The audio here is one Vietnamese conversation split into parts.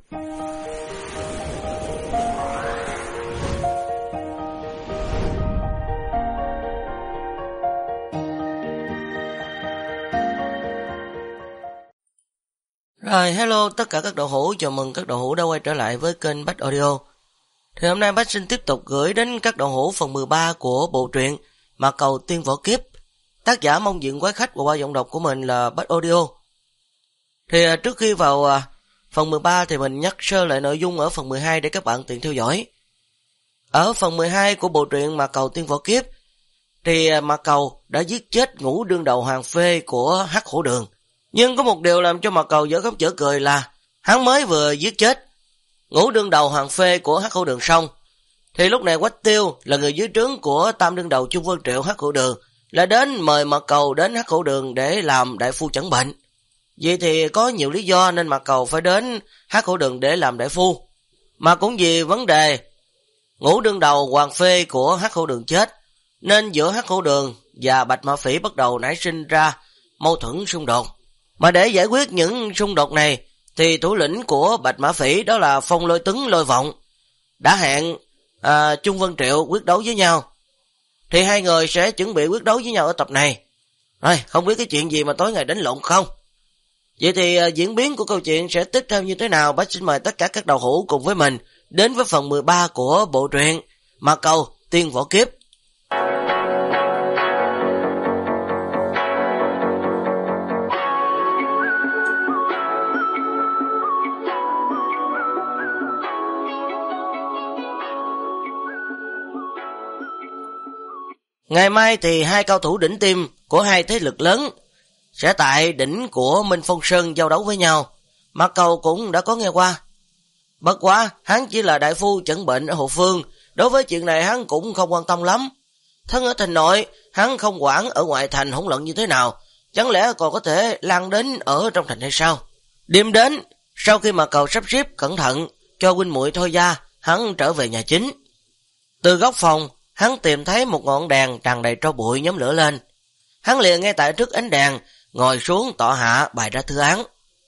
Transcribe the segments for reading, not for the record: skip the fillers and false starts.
Rồi, hello tất cả các đậu hũ, chào mừng các đậu hũ đã quay trở lại với kênh Bách Audio. Thì hôm nay Bách xin tiếp tục gửi đến các đậu hũ phần 13 của bộ truyện Mạc Cầu Tiên Võ Kiếp. Tác giả mong diện quái khách và qua giọng đọc của mình là Bách Audio. Thì trước khi vào phần 13 thì mình nhắc sơ lại nội dung ở phần 12 để các bạn tiện theo dõi. Ở phần 12 của bộ truyện Mạc Cầu Tiên Võ Kiếp thì Mạc Cầu đã giết chết ngũ đương đầu hoàng phê của Hắc Hổ Đường. Nhưng có một điều làm cho Mạc Cầu dở khóc dở cười là hắn mới vừa giết chết ngũ đương đầu hoàng phê của Hắc Hổ Đường xong, thì lúc này Quách Tiêu là người dưới trướng của tam đương đầu Trung Vân Triệu Hắc Hổ Đường là đến mời Mạc Cầu đến Hắc Hổ Đường để làm đại phu chẩn bệnh. Vậy thì có nhiều lý do nên Mạc Cầu phải đến Hắc Hổ Đường để làm đại phu. Mà cũng vì vấn đề ngũ đương đầu hoàng phê của Hắc Hổ Đường chết, nên giữa Hắc Hổ Đường và Bạch Mã Phỉ bắt đầu nảy sinh ra mâu thuẫn xung đột. Mà để giải quyết những xung đột này thì thủ lĩnh của Bạch Mã Phỉ đó là Phong Lôi Tuấn Lôi Vọng đã hẹn Trung Vân Triệu quyết đấu với nhau. Thì hai người sẽ chuẩn bị quyết đấu với nhau ở tập này. Rồi, không biết cái chuyện gì mà tối ngày đánh lộn không? Vậy thì diễn biến của câu chuyện sẽ tiếp theo như thế nào? Bác xin mời tất cả các đầu hữu cùng với mình đến với phần 13 của bộ truyện Mạc Cầu Tiên Võ Kiếp. Ngày mai thì hai cao thủ đỉnh tim của hai thế lực lớn sẽ tại đỉnh của Minh Phong Sơn giao đấu với nhau. Mạc Cầu cũng đã có nghe qua. Bất quá, hắn chỉ là đại phu chẩn bệnh ở Hồ Phương, đối với chuyện này hắn cũng không quan tâm lắm. Thân ở thành nội, hắn không quản ở ngoại thành hỗn loạn như thế nào, chẳng lẽ còn có thể lan đến ở trong thành hay sao? Đêm đến, sau khi Mạc Cầu sắp xếp cẩn thận cho huynh muội thôi ra, hắn trở về nhà chính. Từ góc phòng, hắn tìm thấy một ngọn đèn tràn đầy tro bụi nhóm lửa lên. Hắn liền ngay tại trước ánh đèn, ngồi xuống tọa hạ bày ra thư án.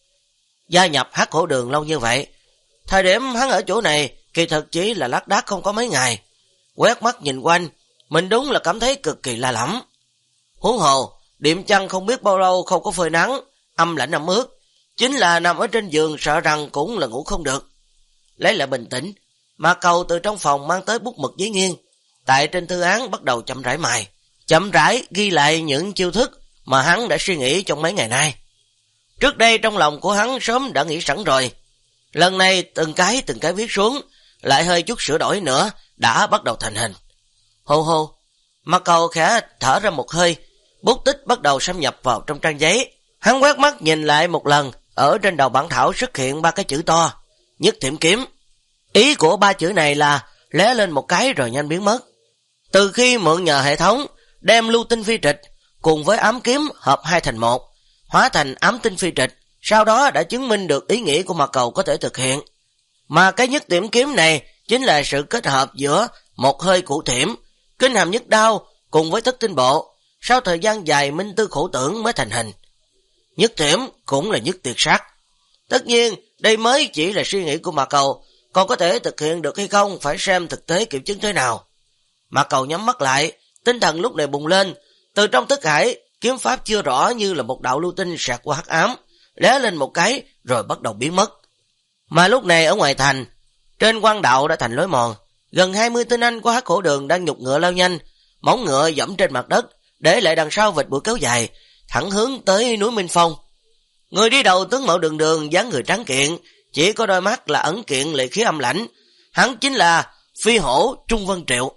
Gia nhập Hắc Hổ Đường lâu như vậy, thời điểm hắn ở chỗ này kỳ thực chỉ là lác đác không có mấy ngày. Quét mắt nhìn quanh, mình đúng là cảm thấy cực kỳ lạ lẫm. Huống hồ, điểm chăn không biết bao lâu không có phơi nắng, âm lạnh ẩm ướt, chính là nằm ở trên giường sợ rằng cũng là ngủ không được. Lấy lại bình tĩnh, Mạc Cầu từ trong phòng mang tới bút mực giấy nghiêng, tại trên thư án bắt đầu chậm rãi mài, chậm rãi ghi lại những chiêu thức mà hắn đã suy nghĩ trong mấy ngày nay. Trước đây trong lòng của hắn sớm đã nghĩ sẵn rồi, lần này từng cái viết xuống, lại hơi chút sửa đổi nữa, đã bắt đầu thành hình. Hô hô, Mạc Cầu khẽ thở ra một hơi, bút tích bắt đầu xâm nhập vào trong trang giấy. Hắn quét mắt nhìn lại một lần, ở trên đầu bản thảo xuất hiện 3 cái chữ to, Nhất Thiểm Kiếm. Ý của 3 chữ này là lóe lên một cái rồi nhanh biến mất. Từ khi mượn nhờ hệ thống đem lưu tinh phi trịch cùng với ám kiếm hợp hai thành một, hóa thành ám tinh phi trịch, sau đó đã chứng minh được ý nghĩa của Mạc Cầu có thể thực hiện. Mà cái Nhất Tiểm Kiếm này chính là sự kết hợp giữa một hơi cụ thiểm, kinh hàm nhất đao cùng với thất tinh bộ, sau thời gian dài minh tư khổ tưởng mới thành hình. Nhất thiểm cũng là nhất tuyệt sát. Tất nhiên đây mới chỉ là suy nghĩ của Mạc Cầu, còn có thể thực hiện được hay không phải xem thực tế kiểm chứng thế nào. Mạc Cầu nhắm mắt lại, tinh thần lúc này bùng lên, từ trong thức hải, kiếm pháp chưa rõ như là một đạo lưu tinh sạc qua hắc ám, lóe lên một cái rồi bắt đầu biến mất. Mà lúc này ở ngoài thành, trên quan đạo đã thành lối mòn, gần 20 tên anh của Hắc Hổ Đường đang nhục ngựa lao nhanh, móng ngựa dẫm trên mặt đất, để lại đằng sau vệt bụi kéo dài, thẳng hướng tới núi Minh Phong. Người đi đầu tướng mạo đường đường, dáng người trắng kiện, chỉ có đôi mắt là ẩn kiện lệ khí âm lãnh, hắn chính là Phi Hổ Trung Vân Triệu.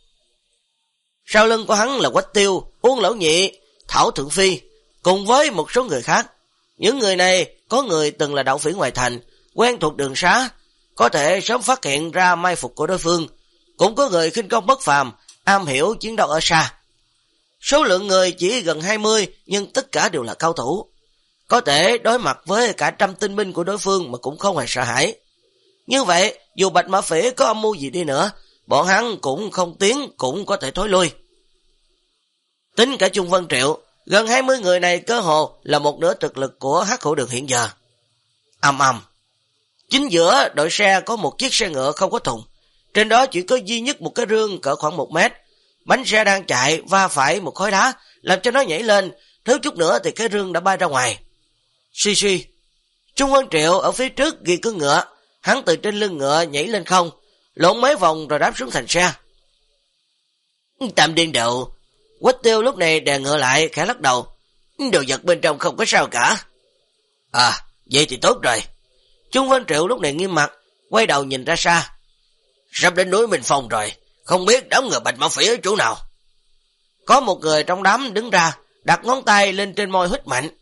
Sau lưng của hắn là Quách Tiêu, Uông Lão Nhị, Thảo Thượng Phi, cùng với một số người khác. Những người này có người từng là đạo phỉ ngoài thành, quen thuộc đường xá, có thể sớm phát hiện ra mai phục của đối phương, cũng có người khinh công bất phàm, am hiểu chiến đấu ở xa. Số lượng người chỉ gần 20, nhưng tất cả đều là cao thủ, có thể đối mặt với cả trăm tinh binh của đối phương mà cũng không hề sợ hãi. Như vậy, dù Bạch Mã Phỉ có âm mưu gì đi nữa, bọn hắn cũng không tiến, cũng có thể thối lui. Tính cả Trung Vân Triệu, gần 20 người này cơ hồ là một nửa thực lực của Hắc Hổ Đường hiện giờ. Ầm ầm, Chính giữa đội xe có một chiếc xe ngựa không có thùng. Trên đó chỉ có duy nhất một cái rương cỡ khoảng 1 mét. Bánh xe đang chạy va phải một khối đá, làm cho nó nhảy lên, thiếu chút nữa thì cái rương đã bay ra ngoài. Suy suy. Trung Vân Triệu ở phía trước ghi cưỡi ngựa, hắn từ trên lưng ngựa nhảy lên không, lộn mấy vòng rồi đáp xuống thành xe. Tạm điên đầu. Quách Tiêu lúc này đè ngựa lại, khẽ lắc đầu. Đồ vật bên trong không có sao cả. À, vậy thì tốt rồi. Trung Vân Triệu lúc này nghiêm mặt, quay đầu nhìn ra xa. Sắp đến núi Minh Phong rồi, không biết đám người Bạch Mã Phỉ ở chỗ nào. Có một người trong đám đứng ra, đặt ngón tay lên trên môi hít mạnh.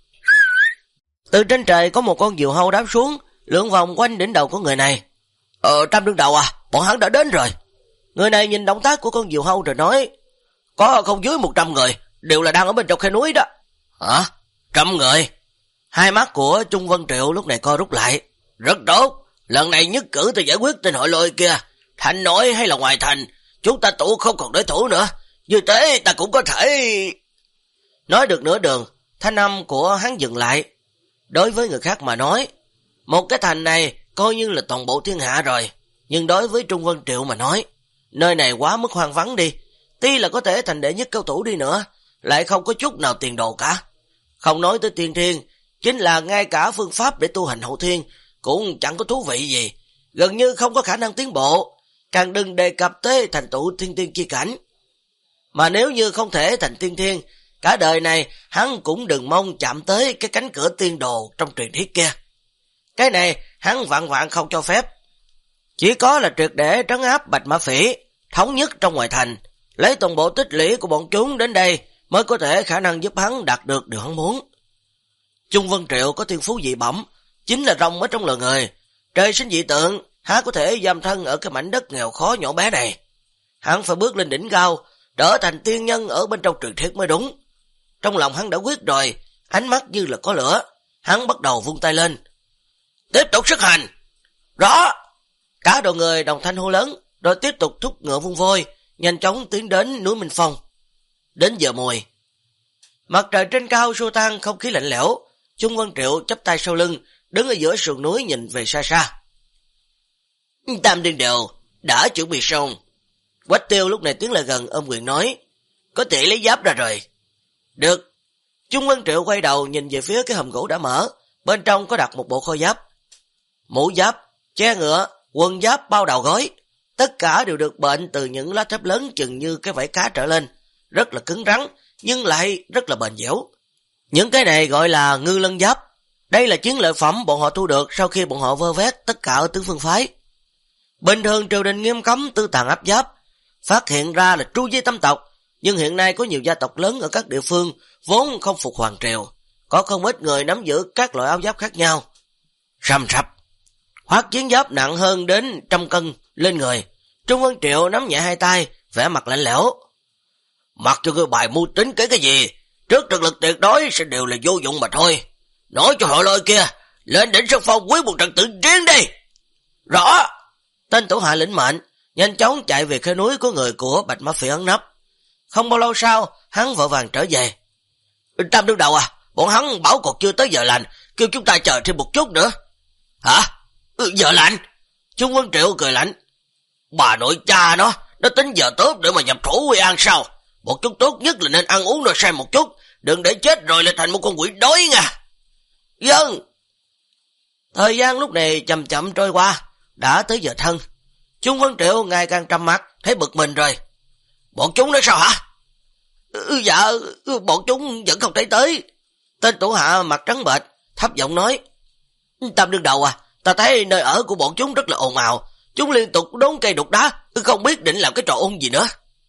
Từ trên trời có một con diều hâu đáp xuống, lượn vòng quanh đỉnh đầu của người này. Tam đương đầu à, bọn hắn đã đến rồi. Người này nhìn động tác của con diều hâu rồi nói. Có không dưới 100 người, đều là đang ở bên trong khe núi đó. Hả? 100 người? Hai mắt của Trung Vân Triệu lúc này co rút lại. Rất tốt, lần này nhất cử ta giải quyết tên hội lôi kia. Thành nội hay là ngoài thành, chúng ta tụ không còn đối thủ nữa. Như thế ta cũng có thể... Nói được nửa đường, thanh âm của hắn dừng lại. Đối với người khác mà nói, một cái thành này coi như là toàn bộ thiên hạ rồi. Nhưng đối với Trung Vân Triệu mà nói, nơi này quá mức hoang vắng đi. Tuy là có thể thành đệ nhất cao thủ đi nữa, lại không có chút nào tiền đồ cả. Không nói tới tiên thiên, chính là ngay cả phương pháp để tu hành hậu thiên cũng chẳng có thú vị gì. Gần như không có khả năng tiến bộ, càng đừng đề cập tới thành tựu thiên tiên chi cảnh. Mà nếu như không thể thành tiên thiên, cả đời này hắn cũng đừng mong chạm tới cái cánh cửa tiên đồ trong truyền thuyết kia. Cái này hắn vạn vạn không cho phép. Chỉ có là triệt để trấn áp Bạch Mã Phỉ, thống nhất trong ngoài thành, lấy toàn bộ tích lũy của bọn chúng đến đây mới có thể khả năng giúp hắn đạt được điều hắn muốn. Trung Vân Triệu có thiên phú dị bẩm, chính là rồng ở trong lời người. Trời sinh dị tượng, há có thể giam thân ở cái mảnh đất nghèo khó nhỏ bé này. Hắn phải bước lên đỉnh cao, trở thành tiên nhân ở bên trong truyền thuyết mới đúng. Trong lòng hắn đã quyết rồi, ánh mắt như là có lửa. Hắn bắt đầu vung tay lên. Tiếp tục xuất hành. Rõ. Cả đội người đồng thanh hô lớn, rồi tiếp tục thúc ngựa vung vôi, nhanh chóng tiến đến núi Minh Phong. Đến giờ mùi, mặt trời trên cao xua tan không khí lạnh lẽo. Trung Vân Triệu chắp tay sau lưng, đứng ở giữa sườn núi nhìn về xa xa. Tam điên đều đã chuẩn bị xong. Quách Tiêu lúc này tiến lại gần ôm quyền nói, có thể lấy giáp ra rồi. Được. Trung Vân Triệu quay đầu nhìn về phía cái hòm gỗ đã mở, bên trong có đặt một bộ khôi giáp. Mũ giáp, che ngựa, quần giáp bao đầu gối, tất cả đều được bệnh từ những lá thép lớn chừng như cái vảy cá trở lên, rất là cứng rắn, nhưng lại rất là bền dẻo. Những cái này gọi là ngư lân giáp. Đây là chiến lợi phẩm bọn họ thu được sau khi bọn họ vơ vét tất cả ở tứ phương phái. Bình thường triều đình nghiêm cấm tư tàn áp giáp, phát hiện ra là tru di tâm tộc, nhưng hiện nay có nhiều gia tộc lớn ở các địa phương vốn không phục hoàng triều, có không ít người nắm giữ các loại áo giáp khác nhau. Rầm rập, Hoắc chiến giáp nặng hơn đến 100 cân lên người. Trung Vân Triệu nắm nhẹ hai tay, vẻ mặt lạnh lẽo. Mặc cho người bài mưu tính cái gì, trước thực lực tuyệt đối sẽ đều là vô dụng mà thôi. Nói cho họ lôi kia, lên đỉnh Sơn Phong quyết một trận tự riêng đi. Rõ. Tên thủ hạ lĩnh mệnh, nhanh chóng chạy về khe núi của người của Bạch Mã Phỉ ẩn nấp. Không bao lâu sau, hắn vội vàng trở về. Tam đương đầu à, bọn hắn bảo còn chưa tới giờ lành, kêu chúng ta chờ thêm một chút nữa. Hả? Giờ lành? Trung Vân Triệu cười lạnh. Bà nội cha nó tính giờ tốt để mà nhập thủ Quy An sao? Một chút tốt nhất là nên ăn uống rồi xem một chút, đừng để chết rồi lại thành một con quỷ đói nha. Vâng. Thời gian lúc này chậm chậm trôi qua, đã tới giờ thân. Trung Vân Triệu ngày càng trầm mặt, thấy bực mình rồi. Bọn chúng nói sao hả? Dạ, bọn chúng vẫn không thấy tới. Tên thủ hạ mặt trắng bệch, thấp giọng nói. Tam đương đầu à, ta thấy nơi ở của bọn chúng rất là ồn ào. Chúng liên tục đốn cây đục đá, không biết định làm cái trò ôn gì nữa.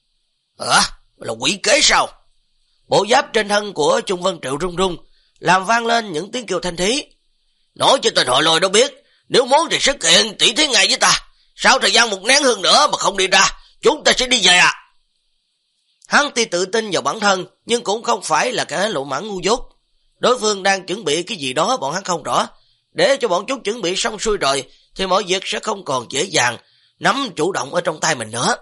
Hả? Là quỷ kế sao? Bộ giáp trên thân của Trung Vân Triệu rung rung, làm vang lên những tiếng kêu thanh thí. Nói cho tên họ lôi đó biết, nếu muốn thì xuất hiện tỷ thí ngay với ta. Sau thời gian một nén hương nữa mà không đi ra, chúng ta sẽ đi về à? Hắn tuy tự tin vào bản thân, nhưng cũng không phải là kẻ lộ mãn ngu dốt. Đối phương đang chuẩn bị cái gì đó bọn hắn không rõ. Để cho bọn chúng chuẩn bị xong xuôi rồi, thì mọi việc sẽ không còn dễ dàng, nắm chủ động ở trong tay mình nữa.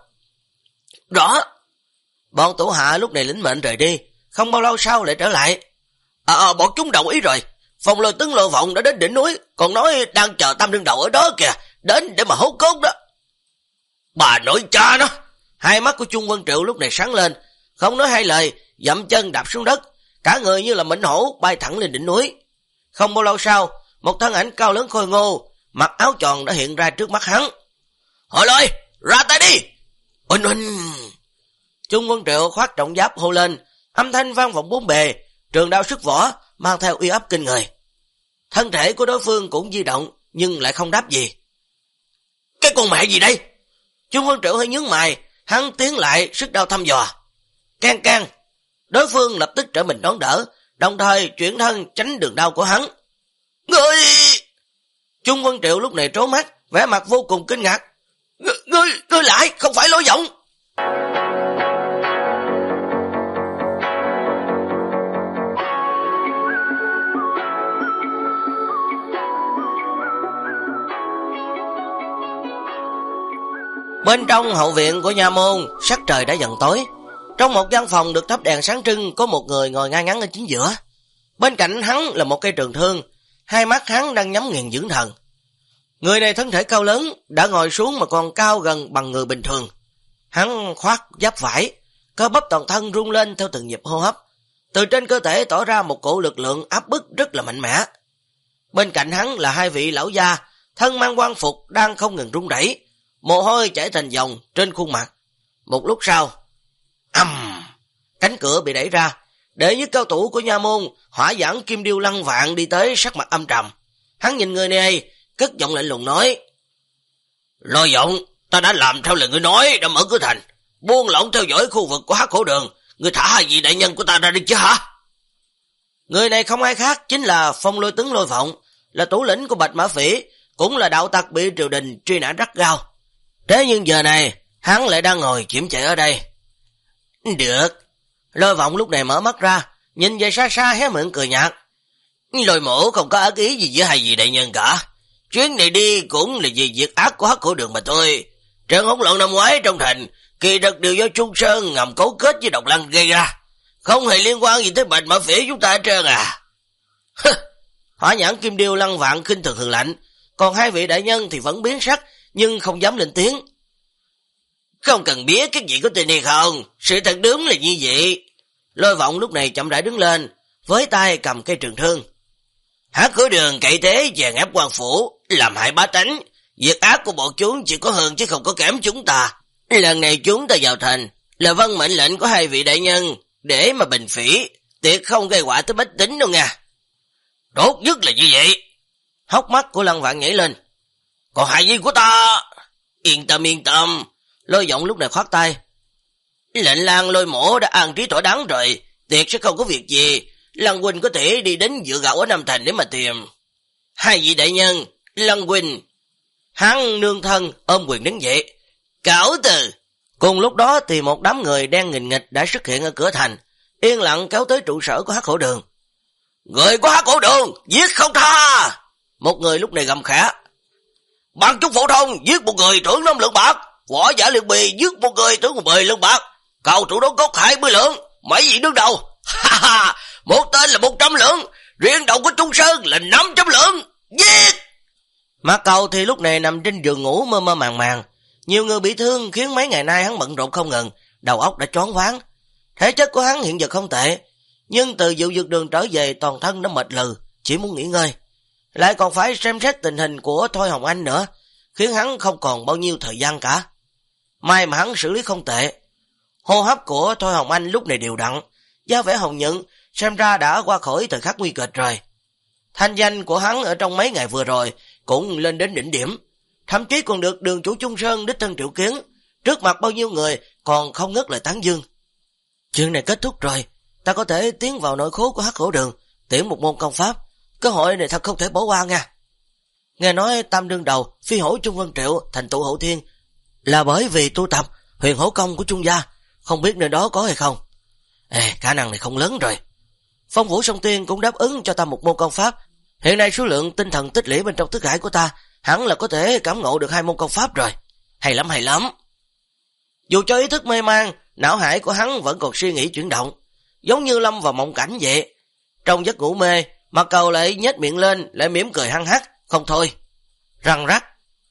Rõ. Bọn thủ hạ lúc này lĩnh mệnh rời đi, không bao lâu sau lại trở lại. Bọn chúng đồng ý rồi, Phong Lôi Tướng Lôi Vọng đã đến đỉnh núi, còn nói đang chờ Tam Đương Đầu ở đó kìa, đến để mà hốt cốt đó. Bà nội cha nó. Hai mắt của Trung Vân Triệu lúc này sáng lên, không nói hai lời, dậm chân đạp xuống đất, cả người như là mệnh hổ bay thẳng lên đỉnh núi. Không bao lâu sau, một thân ảnh cao lớn khôi ngô, mặc áo tròn đã hiện ra trước mắt hắn. Hội Lôi, ra tay đi. Uỳnh uỳnh. Trung Vân Triệu khoác trọng giáp hô lên, âm thanh vang vọng bốn bề, trường đao xuất vỏ, mang theo uy áp kinh người. Thân thể của đối phương cũng di động, nhưng lại không đáp gì. Cái con mẹ gì đây? Trung Vân Triệu hơi nhướng mày, hắn tiến lại, sức đao thăm dò. Can can. Đối phương lập tức trở mình đón đỡ, đồng thời chuyển thân tránh đường đao của hắn. Ngươi! Trung Vân Triệu lúc này trố mắt, vẻ mặt vô cùng kinh ngạc. Ngươi lại, không phải Lôi Vọng. Bên trong hậu viện của nha môn, sắc trời đã dần tối. Trong một gian phòng được thắp đèn sáng trưng, có một người ngồi ngay ngắn ở chính giữa. Bên cạnh hắn là một cây trường thương, hai mắt hắn đang nhắm nghiền dưỡng thần. Người này thân thể cao lớn, đã ngồi xuống mà còn cao gần bằng người bình thường. Hắn khoác giáp vải, cơ bắp toàn thân rung lên theo từng nhịp hô hấp. Từ trên cơ thể tỏ ra một cổ lực lượng áp bức rất là mạnh mẽ. Bên cạnh hắn là hai vị lão gia, thân mang quan phục đang không ngừng rung rẩy, mồ hôi chảy thành dòng trên khuôn mặt. Một lúc sau, cánh cửa bị đẩy ra, đệ nhất cao thủ của nha môn, Hỏa Giảng Kim Điêu Lăng Vạn đi tới, sắc mặt âm trầm. Hắn nhìn người này, cất giọng lạnh lùng nói: Lôi Vọng, ta đã làm theo lời ngươi nói, đã mở cửa thành, buông lỏng theo dõi khu vực của Hắc Hổ Đường, ngươi thả hai vị đại nhân của ta ra đi chứ hả? Người này không ai khác chính là Phong Lôi Tướng Lôi Vọng, là thủ lĩnh của Bạch Mã Phỉ, cũng là đạo tặc bị triều đình truy nã rất gao. Thế nhưng giờ này, hắn lại đang ngồi chiếm chạy ở đây. Được. Lôi Vọng lúc này mở mắt ra, nhìn về xa xa hé miệng cười nhạt. Lôi Mổ không có ác ý gì với hai vị đại nhân cả. Chuyến này đi cũng là vì việc ác của Hắc Hổ Đường mà thôi. Trận hỗn loạn năm ngoái trong thành, kỳ thực đều do Trung Sơn ngầm cấu kết với Độc Lăng gây ra, không hề liên quan gì tới Bạch Mã Phỉ chúng ta hết trơn à. Hỏa Nhãn Kim Điêu Lăng Vạn khinh thường hừ lạnh, còn hai vị đại nhân thì vẫn biến sắc, nhưng không dám lên tiếng. Không cần biết các vị có tin hay không, sự thật đúng là như vậy. Lôi Vọng lúc này chậm rãi đứng lên, với tay cầm cây trường thương. Hắc Hổ Đường cậy thế chèn ép quan phủ, làm hại bá tánh, việc ác của bọn chúng chỉ có hơn chứ không có kém chúng ta. Lần này chúng ta vào thành là vâng mệnh lệnh của hai vị đại nhân để mà bình phỉ, tuyệt không gây họa tới bách tính đâu nha. Tốt nhất là như vậy. Hốc mắt của Lăng Vạn nhảy lên. Còn hại viên của ta, yên tâm. Lôi Vọng lúc này khoát tay. Lệnh Lang Lôi Mổ đã an trí thỏa đáng rồi, tuyệt sẽ không có việc gì. Lăng huynh có thể đi đến dựa gạo ở Nam Thành để mà tìm. Hai vị đại nhân, Lăng huynh. Hắn nương thân ôm quyền đứng dậy. Cáo từ. Cùng lúc đó thì một đám người đen nghìn nghịch đã xuất hiện ở cửa thành, yên lặng kéo tới trụ sở của Hắc Hổ Đường. Người của Hắc Hổ Đường giết không tha. Một người lúc này gầm khẽ. Bằng chúng phổ thông giết một người thưởng 5 lượng bạc, võ giả luyện bì giết một người thưởng 10 lượng bạc, cao thủ đấu cốt 20 lượng, mấy vị đứng đầu. Một tên là 100 lượng, riêng đầu của Trung Sơn là 500 lượng. Giết! Mã Cầu thì lúc này nằm trên giường ngủ mơ mơ màng màng. Nhiều người bị thương khiến mấy ngày nay hắn bận rộn không ngừng, đầu óc đã choáng váng. Thể chất của hắn hiện giờ không tệ, nhưng từ Diệu Dược Đường trở về toàn thân đã mệt lừ, chỉ muốn nghỉ ngơi. Lại còn phải xem xét tình hình của Thôi Hồng Anh nữa, khiến hắn không còn bao nhiêu thời gian cả. May mà hắn xử lý không tệ. Hô hấp của Thôi Hồng Anh lúc này đều đặn, da vẻ hồng nhuận, xem ra đã qua khỏi thời khắc nguy kịch rồi. Thanh danh của hắn ở trong mấy ngày vừa rồi cũng lên đến đỉnh điểm, thậm chí còn được đường chủ Trung Sơn đích thân triệu kiến, trước mặt bao nhiêu người còn không ngớt lời tán dương. Chuyện này kết thúc rồi, ta có thể tiến vào nội khố của Hắc Hổ Đường, tuyển một môn công pháp, cơ hội này thật không thể bỏ qua nha. Nghe nói Tam Đương Đầu, phi hổ Trung Vân Triệu, thành tựu hậu thiên là bởi vì tu tập huyền hổ công của Trung gia, không biết nơi đó có hay không. Khả năng này không lớn rồi. Phong Vũ Song Tiên cũng đáp ứng cho ta một môn công pháp. Hiện nay số lượng tinh thần tích lũy bên trong thức hải của ta hẳn là có thể cảm ngộ được 2 môn công pháp rồi. Hay lắm. Dù cho ý thức mê man, não hải của hắn vẫn còn suy nghĩ chuyển động, giống như lâm vào mộng cảnh vậy. Trong giấc ngủ mê, Mặt Cầu lại nhếch miệng lên, lại mỉm cười hăng hắc, không thôi. Răng rắc.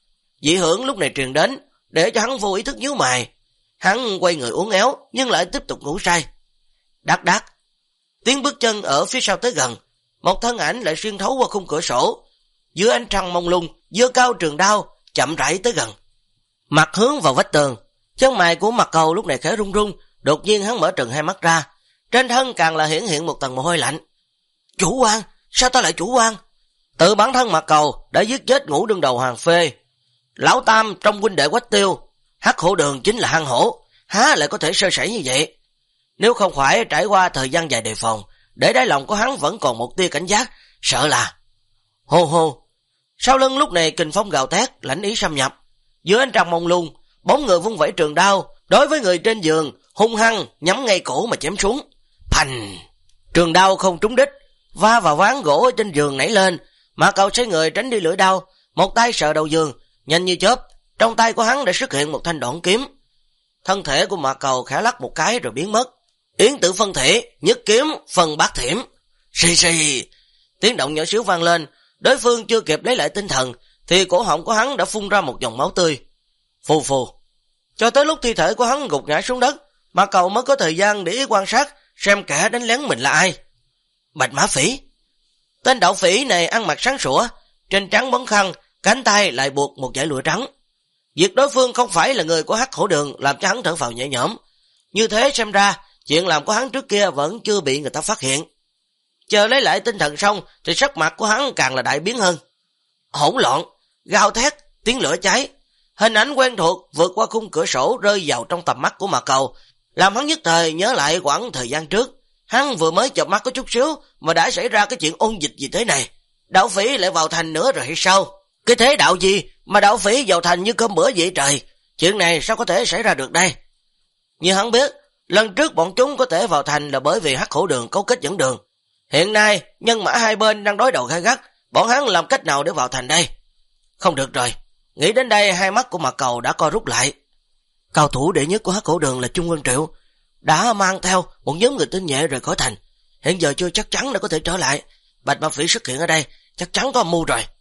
Dị hưởng lúc này truyền đến, để cho hắn vô ý thức nhíu mày. Hắn quay người uốn éo, nhưng lại tiếp tục ngủ say. Đắc đắc. Tiếng bước chân ở phía sau tới gần, một thân ảnh lại xuyên thấu qua khung cửa sổ. Dưới ánh trăng mông lung, giơ cao trường đao, chậm rãi tới gần. Mặt hướng vào vách tường, chân mày của Mặt Cầu lúc này khẽ run run, đột nhiên hắn mở trừng hai mắt ra, trên thân càng là hiển hiện một tầng mồ hôi lạnh. Chủ quan, sao ta lại chủ quan? Tự bản thân Mặt Cầu đã giết chết Ngũ Đương Đầu Hoàng Phê. Lão Tam trong huynh đệ Quách Tiêu, Hắc Hổ Đường chính là hang hổ, há lại có thể sơ sẩy như vậy? Nếu không phải trải qua thời gian dài đề phòng, để đáy lòng của hắn vẫn còn một tia cảnh giác, sợ là... Hô hô. Sau lưng lúc này kình phong gào thét, lãnh ý xâm nhập. Giữa ánh trăng mông lung, bóng người vung vẩy trường đao, đối với người trên giường, hung hăng nhắm ngay cổ mà chém xuống. Phành! Trường đao không trúng đích, va vào ván gỗ ở trên giường nảy lên, Mạc Cầu xoay người tránh đi lưỡi đao, một tay sờ đầu giường, nhanh như chớp, trong tay của hắn đã xuất hiện một thanh đoạn kiếm. Thân thể của Mạc Cầu khẽ lắc một cái rồi biến mất. Yến tử phân thể, nhất kiếm, phần bát thiểm. Xì xì! Tiếng động nhỏ xíu vang lên, đối phương chưa kịp lấy lại tinh thần, thì cổ họng của hắn đã phun ra một dòng máu tươi. Phù phù. Cho tới lúc thi thể của hắn gục ngã xuống đất, Mạc Cầu mới có thời gian để ý quan sát, xem kẻ đánh lén mình là ai. Bạch Mã Phỉ. Tên đạo phỉ này ăn mặc sáng sủa, trên trắng bóng khăn, cánh tay lại buộc một dải lụa trắng. Việc đối phương không phải là người của Hắc Hổ Đường làm cho hắn thở phào nhẹ nhõm. Như thế xem ra, chuyện làm của hắn trước kia vẫn chưa bị người ta phát hiện. Chờ lấy lại tinh thần xong thì sắc mặt của hắn càng là đại biến hơn. Hỗn loạn, gào thét, tiếng lửa cháy. Hình ảnh quen thuộc vượt qua khung cửa sổ rơi vào trong tầm mắt của Mạc Cầu, làm hắn nhất thời nhớ lại quãng thời gian trước. Hắn vừa mới chợp mắt có chút xíu mà đã xảy ra cái chuyện ôn dịch gì thế này. Đạo phỉ lại vào thành nữa rồi hay sao? Cái thế đạo gì mà đạo phỉ vào thành như cơm bữa vậy trời? Chuyện này sao có thể xảy ra được đây? Như hắn biết, lần trước bọn chúng có thể vào thành là bởi vì Hắc Hổ Đường cấu kết dẫn đường. Hiện nay, nhân mã hai bên đang đối đầu gay gắt, bọn hắn làm cách nào để vào thành đây? Không được rồi. Nghĩ đến đây, hai mắt của Mạc Cầu đã co rút lại. Cao thủ đệ nhất của Hắc Hổ Đường là Trung Quân Triệu, đã mang theo một nhóm người tinh nhuệ rời khỏi thành. Hiện giờ chưa chắc chắn đã có thể trở lại. Bạch Mã Phỉ xuất hiện ở đây, chắc chắn có âm mưu rồi.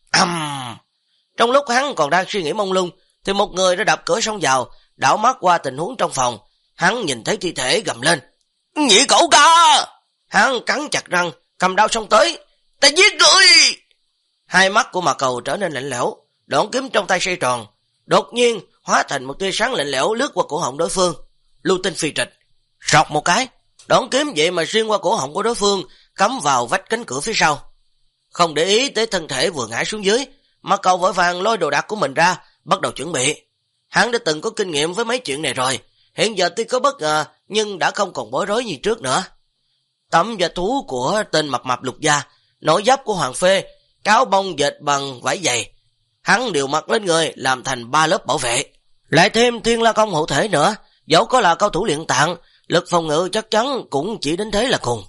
Trong lúc hắn còn đang suy nghĩ mông lung, thì một người đã đập cửa xông vào, đảo mắt qua tình huống trong phòng. Hắn nhìn thấy thi thể gầm lên. Nhị cậu ca! Hắn cắn chặt răng, cầm đao xông tới. Ta giết người! Hai mắt của Mạc Cầu trở nên lạnh lẽo, đoạn kiếm trong tay xoay tròn, đột nhiên hóa thành một tia sáng lạnh lẽo lướt qua cổ họng đối phương. Lưu tinh phi trịch, sọt một cái, đoạn kiếm vậy mà xuyên qua cổ họng của đối phương, cắm vào vách cánh cửa phía sau. Không để ý tới thân thể vừa ngã xuống dưới, Mạc Cầu vội vàng lôi đồ đạc của mình ra, bắt đầu chuẩn bị. Hắn đã từng có kinh nghiệm với mấy chuyện này rồi, hiện giờ tuy có bất ngờ nhưng đã không còn bối rối như trước nữa. Tấm da thú của tên mập mạp Lục Gia, nổi giáp của Hoàng Phê, cáo bông dệt bằng vải dày, hắn đều mặc lên người làm thành 3 lớp bảo vệ. Lại thêm Thiên La Công hộ thể nữa, dẫu có là cao thủ luyện tạng, lực phòng ngự chắc chắn cũng chỉ đến thế là cùng.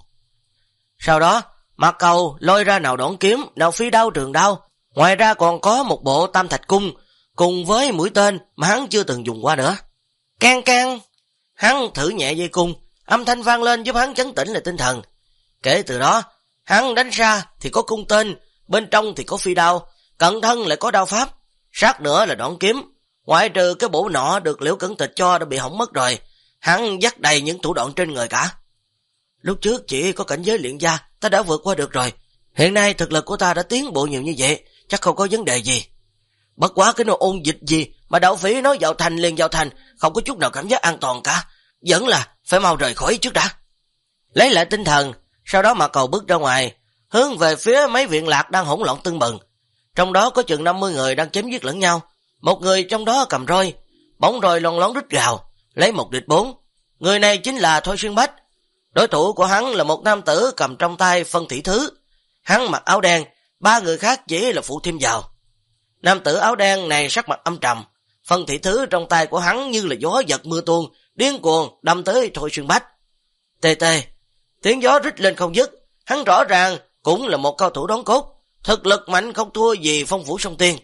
Sau đó, Mạc Cầu lôi ra nào đoạn kiếm, nào phi đao trường đao, ngoài ra còn có một bộ tam thạch cung, cùng với mũi tên mà hắn chưa từng dùng qua nữa. Can can, hắn thử nhẹ dây cung, âm thanh vang lên giúp hắn chấn tĩnh lại tinh thần. Kể từ đó, hắn đánh ra thì có cung tên, bên trong thì có phi đao, cận thân lại có đao pháp, sát nữa là đoạn kiếm. Ngoại trừ cái bộ nọ được Liễu Cẩn Tịch cho đã bị hỏng mất rồi, hắn dắt đầy những thủ đoạn trên người cả. Lúc trước chỉ có cảnh giới luyện gia ta đã vượt qua được rồi, hiện nay thực lực của ta đã tiến bộ nhiều như vậy, chắc không có vấn đề gì. Bất quá cái nô ôn dịch gì mà đạo phỉ nói vào thành liền vào thành, không có chút nào cảm giác an toàn cả, vẫn là phải mau rời khỏi trước đã. Lấy lại tinh thần, sau đó Mạc Cầu bước ra ngoài, hướng về phía mấy viện lạc đang hỗn loạn tưng bừng. Trong đó có chừng 50 người đang chém giết lẫn nhau, một người trong đó cầm roi, bóng roi lon lón rít gào, lấy 1 địch 4. Người này chính là Thôi Xuyên Bách. Đối thủ của hắn là một nam tử cầm trong tay phân thủy thứ. Hắn mặc áo đen, 3 người khác chỉ là phụ thêm vào. Nam tử áo đen này sắc mặt âm trầm, phân thủy thứ trong tay của hắn như là gió giật mưa tuôn, điên cuồng đâm tới Thôi Xuyên Bách. Tê tê, tiếng gió rít lên không dứt, hắn rõ ràng cũng là một cao thủ đốn cốt, thực lực mạnh không thua gì Phong Vũ Song Tiên.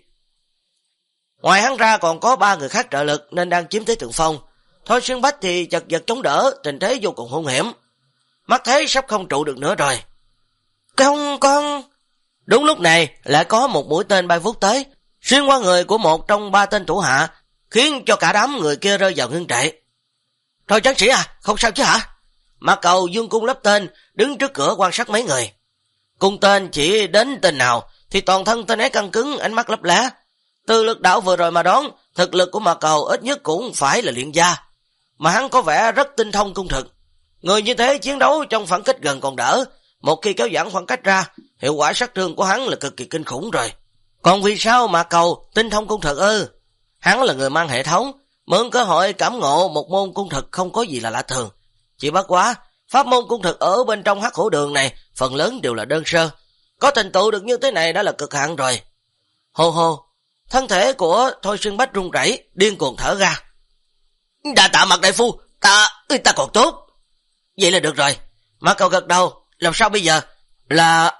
Ngoài hắn ra còn có 3 người khác trợ lực nên đang chiếm thế thượng phong. Thôi Xuyên Bách thì chật vật chống đỡ, tình thế vô cùng hung hiểm. Mắt thấy sắp không trụ được nữa rồi. Con. Đúng lúc này lại có một mũi tên bay vút tới, xuyên qua người của một trong 3 tên thủ hạ, khiến cho cả đám người kia rơi vào ngưng trệ. Thôi tráng sĩ à, không sao chứ hả? Mạc Cầu dương cung lắp tên, đứng trước cửa quan sát mấy người. Cung tên chỉ đến tên nào thì toàn thân tên ấy căng cứng, ánh mắt lấp lé. Từ lực đạo vừa rồi mà đoán, thực lực của Mạc Cầu ít nhất cũng phải là luyện gia, mà hắn có vẻ rất tinh thông cung thực. Người như thế chiến đấu trong khoảng cách gần còn đỡ, một khi kéo giãn khoảng cách ra, hiệu quả sát thương của hắn là cực kỳ kinh khủng rồi. Còn vì sao Mạc Cầu tinh thông cung thực ư? Hắn là người mang hệ thống, mượn cơ hội cảm ngộ một môn cung thực không có gì là lạ thường. Chỉ bất quá, pháp môn cung thực ở bên trong Hắc Hổ Đường này phần lớn đều là đơn sơ, có thành tựu được như thế này đã là cực hạn rồi. Hô hô, thân thể của Thôi Xuyên Bách run rẩy, điên cuồng thở ra. Đã tạ Mạc đại phu, ta còn tốt. Vậy là được rồi. Mạc Cầu gật đầu, làm sao bây giờ? Là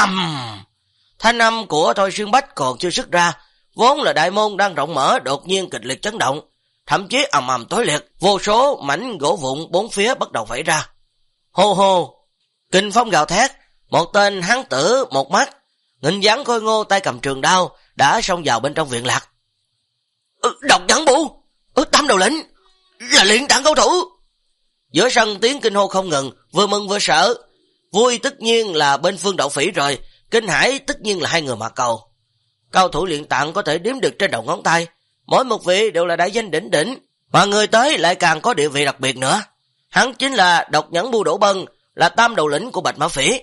thanh âm của Thôi Xuyên Bách còn chưa xuất ra, vốn là đại môn đang rộng mở đột nhiên kịch liệt chấn động, thậm chí ầm ầm tối liệt, vô số mảnh gỗ vụn bốn phía bắt đầu vẩy ra. Hô hô, kinh phong gào thét, một tên hán tử một mắt, nghinh dáng khôi ngô tay cầm trường đao đã xông vào bên trong viện lạc. Độc Nhãn Bu, Tam đầu lĩnh, là luyện tạng cao thủ. Giữa sân tiếng kinh hô không ngừng, vừa mừng vừa sợ. Vui tất nhiên là bên Phương Đậu Phỉ rồi, kinh hãi tất nhiên là hai người Mạc Cầu. Cao thủ luyện tạng có thể đếm được trên đầu ngón tay, mỗi một vị đều là đại danh đỉnh đỉnh, mà người tới lại càng có địa vị đặc biệt nữa. Hắn chính là Độc Nhãn Bu Đỗ Bân, là tam đầu lĩnh của Bạch Mã Phỉ.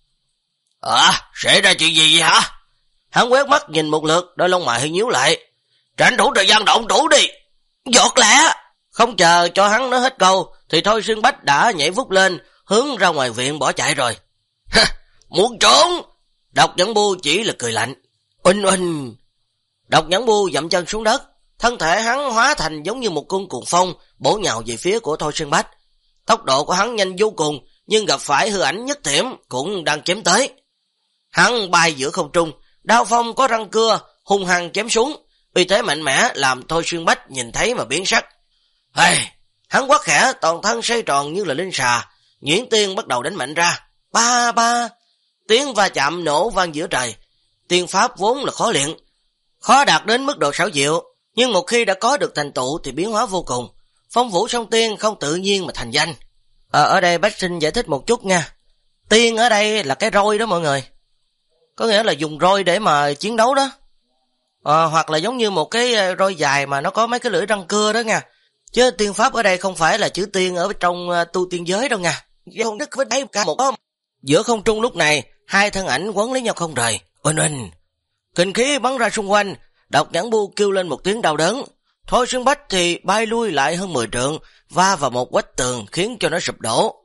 Xảy ra chuyện gì vậy hả? Hắn quét mắt nhìn một lượt, đôi lông mày hơi nhíu lại. Tranh thủ thời gian động thủ đi. Giọt lẹ. Không chờ cho hắn nói hết câu thì Thôi Xuyên Bách đã nhảy vút lên, hướng ra ngoài viện bỏ chạy rồi. Muốn trốn? Độc Nhãn Bu chỉ là cười lạnh. Uỳnh. Độc Nhãn Bu dậm chân xuống đất, thân thể hắn hóa thành giống như một cơn cuồng phong bổ nhào về phía của Thôi Xuyên Bách. Tốc độ của hắn nhanh vô cùng, nhưng gặp phải hư ảnh Nhất Thiểm cũng đang chém tới. Hắn bay giữa không trung, đao phong có răng cưa hung hăng chém xuống, uy thế mạnh mẽ làm Thôi Xuyên Bách nhìn thấy mà biến sắc. Hắn quát khẽ, toàn thân xoay tròn như là linh xà, nhuyễn tiên bắt đầu đánh mạnh ra. Ba, tiếng va chạm nổ vang giữa trời. Tiên pháp vốn là khó luyện, khó đạt đến mức độ xảo diệu, nhưng một khi đã có được thành tựu thì biến hóa vô cùng. Phong vũ song tiên không tự nhiên mà thành danh. Ở đây bác xin giải thích một chút nha. Tiên ở đây là cái roi đó mọi người, có nghĩa là dùng roi để mà chiến đấu đó. Hoặc là giống như một cái roi dài mà nó có mấy cái lưỡi răng cưa đó nha. Chứ tiên pháp ở đây không phải là chữ tiên ở trong tu tiên giới đâu nha. Giữa không trung lúc này, hai thân ảnh quấn lấy nhau không rời. Uỳnh. Kinh khí bắn ra xung quanh, Độc Nhãn Bu kêu lên một tiếng đau đớn. Thôi Xuyên Bách thì bay lui lại hơn 10 trượng, va vào một vách tường khiến cho nó sụp đổ.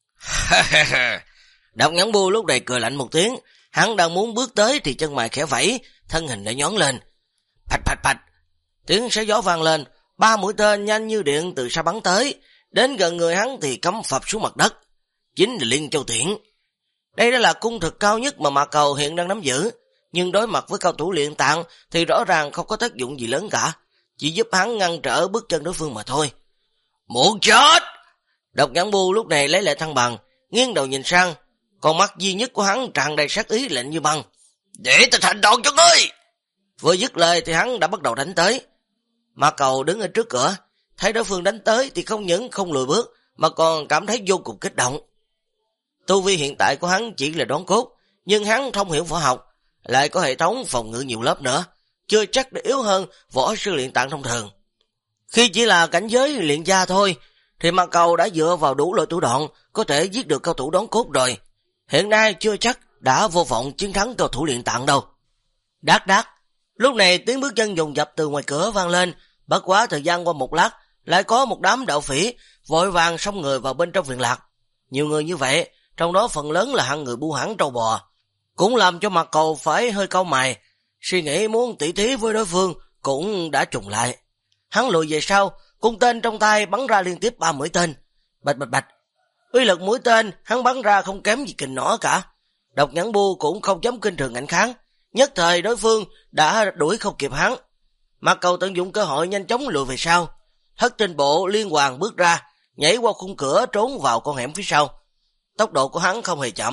Độc Nhãn Bu lúc này cười lạnh một tiếng, hắn đang muốn bước tới thì chân mày khẽ vẫy, thân hình đã nhón lên. Phạch. Tiếng sét gió vang lên, 3 mũi tên nhanh như điện từ xa bắn tới, đến gần người hắn thì cắm phập xuống mặt đất. Chính là Liên Châu Tiễn. Đây đã là cung thực cao nhất mà Mạc Cầu hiện đang nắm giữ, nhưng đối mặt với cao thủ luyện tạng thì rõ ràng không có tác dụng gì lớn cả, chỉ giúp hắn ngăn trở bước chân đối phương mà thôi. Muốn chết! Độc Nhãn Bu lúc này lấy lại thăng bằng, nghiêng đầu nhìn sang, con mắt duy nhất của hắn tràn đầy sát ý lạnh như băng. Để ta thành đòn cho ngươi! Vừa dứt lời thì hắn đã bắt đầu đánh tới. Mạc Cầu đứng ở trước cửa, thấy đối phương đánh tới thì không những không lùi bước, mà còn cảm thấy vô cùng kích động. Tu vi hiện tại của hắn chỉ là đoán cốt, nhưng hắn thông hiểu võ học, lại có hệ thống phòng ngự nhiều lớp nữa, chưa chắc đã yếu hơn võ sư luyện tạng thông thường. Khi chỉ là cảnh giới luyện gia thôi, thì Mạc Cầu đã dựa vào đủ loại thủ đoạn có thể giết được cao thủ đoán cốt rồi. Hiện nay chưa chắc đã vô vọng chiến thắng cao thủ luyện tạng đâu. Đát. Lúc này tiếng bước chân dồn dập từ ngoài cửa vang lên, bất quá thời gian qua một lát, lại có một đám đạo phỉ vội vàng xông người vào bên trong viện lạc. Nhiều người như vậy, trong đó phần lớn là hạng người bu hãng trâu bò, cũng làm cho Mạc Cầu phải hơi cau mày, suy nghĩ muốn tỉ thí với đối phương cũng đã trùng lại. Hắn lùi về sau, cung tên trong tay bắn ra liên tiếp 3 mũi tên. Bạch. Uy lực mũi tên hắn bắn ra không kém gì kình nỏ cả. Độc Nhãn Bu cũng không dám kinh thường ngạnh kháng, nhất thời đối phương đã đuổi không kịp hắn. Mạc Cầu tận dụng cơ hội nhanh chóng lùi về sau, Thất Tinh Bộ liên hoàn bước ra, nhảy qua khung cửa trốn vào con hẻm phía sau. Tốc độ của hắn không hề chậm,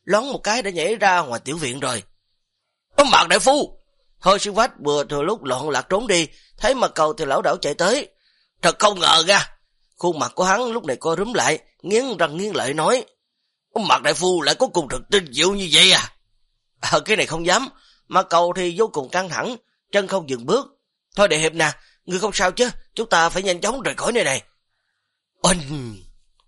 loáng một cái đã nhảy ra ngoài tiểu viện rồi. Mạc đại phu! Thôi Xuyên Phách vừa thừa lúc loạn lạc trốn đi, thấy Mạc Cầu thì lão đảo chạy tới. Thật không ngờ ra. Khuôn mặt của hắn lúc này co rúm lại, nghiến răng nghiến lợi nói. Mạc đại phu lại có cùng thực tinh diệu như vậy à? Cái này không dám. Mạc Cầu thì vô cùng căng thẳng, chân không dừng bước. Thôi đệ hiệp nè, ngươi không sao chứ, chúng ta phải nhanh chóng rời khỏi nơi này. Oanh!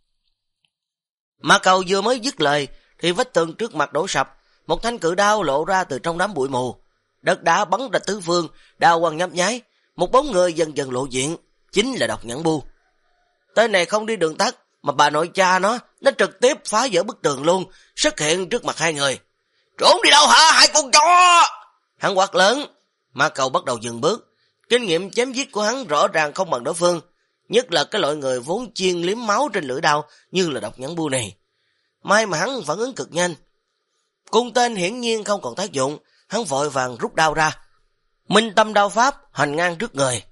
Mạc Cầu vừa mới dứt lời thì vách tường trước mặt đổ sập, một thanh cự đao lộ ra từ trong đám bụi mù. Đất đá bắn ra tứ phương, đao quang nhấp nháy, một bóng người dần dần lộ diện, chính là Độc Nhãn Bu. Tên này không đi đường tắt, mà bà nội cha nó trực tiếp phá vỡ bức tường luôn, xuất hiện trước mặt hai người. Trốn đi đâu hả, hai con chó! Hắn quát lớn. Mạc Cầu bắt đầu dừng bước. Kinh nghiệm chém giết của hắn rõ ràng không bằng đối phương, nhất là cái loại người vốn chiên liếm máu trên lưỡi đao như là Độc Nhãn Bu này. May mà hắn phản ứng cực nhanh. Cung tên hiển nhiên không còn tác dụng, hắn vội vàng rút đao ra. Minh Tâm đao pháp hành ngang trước người.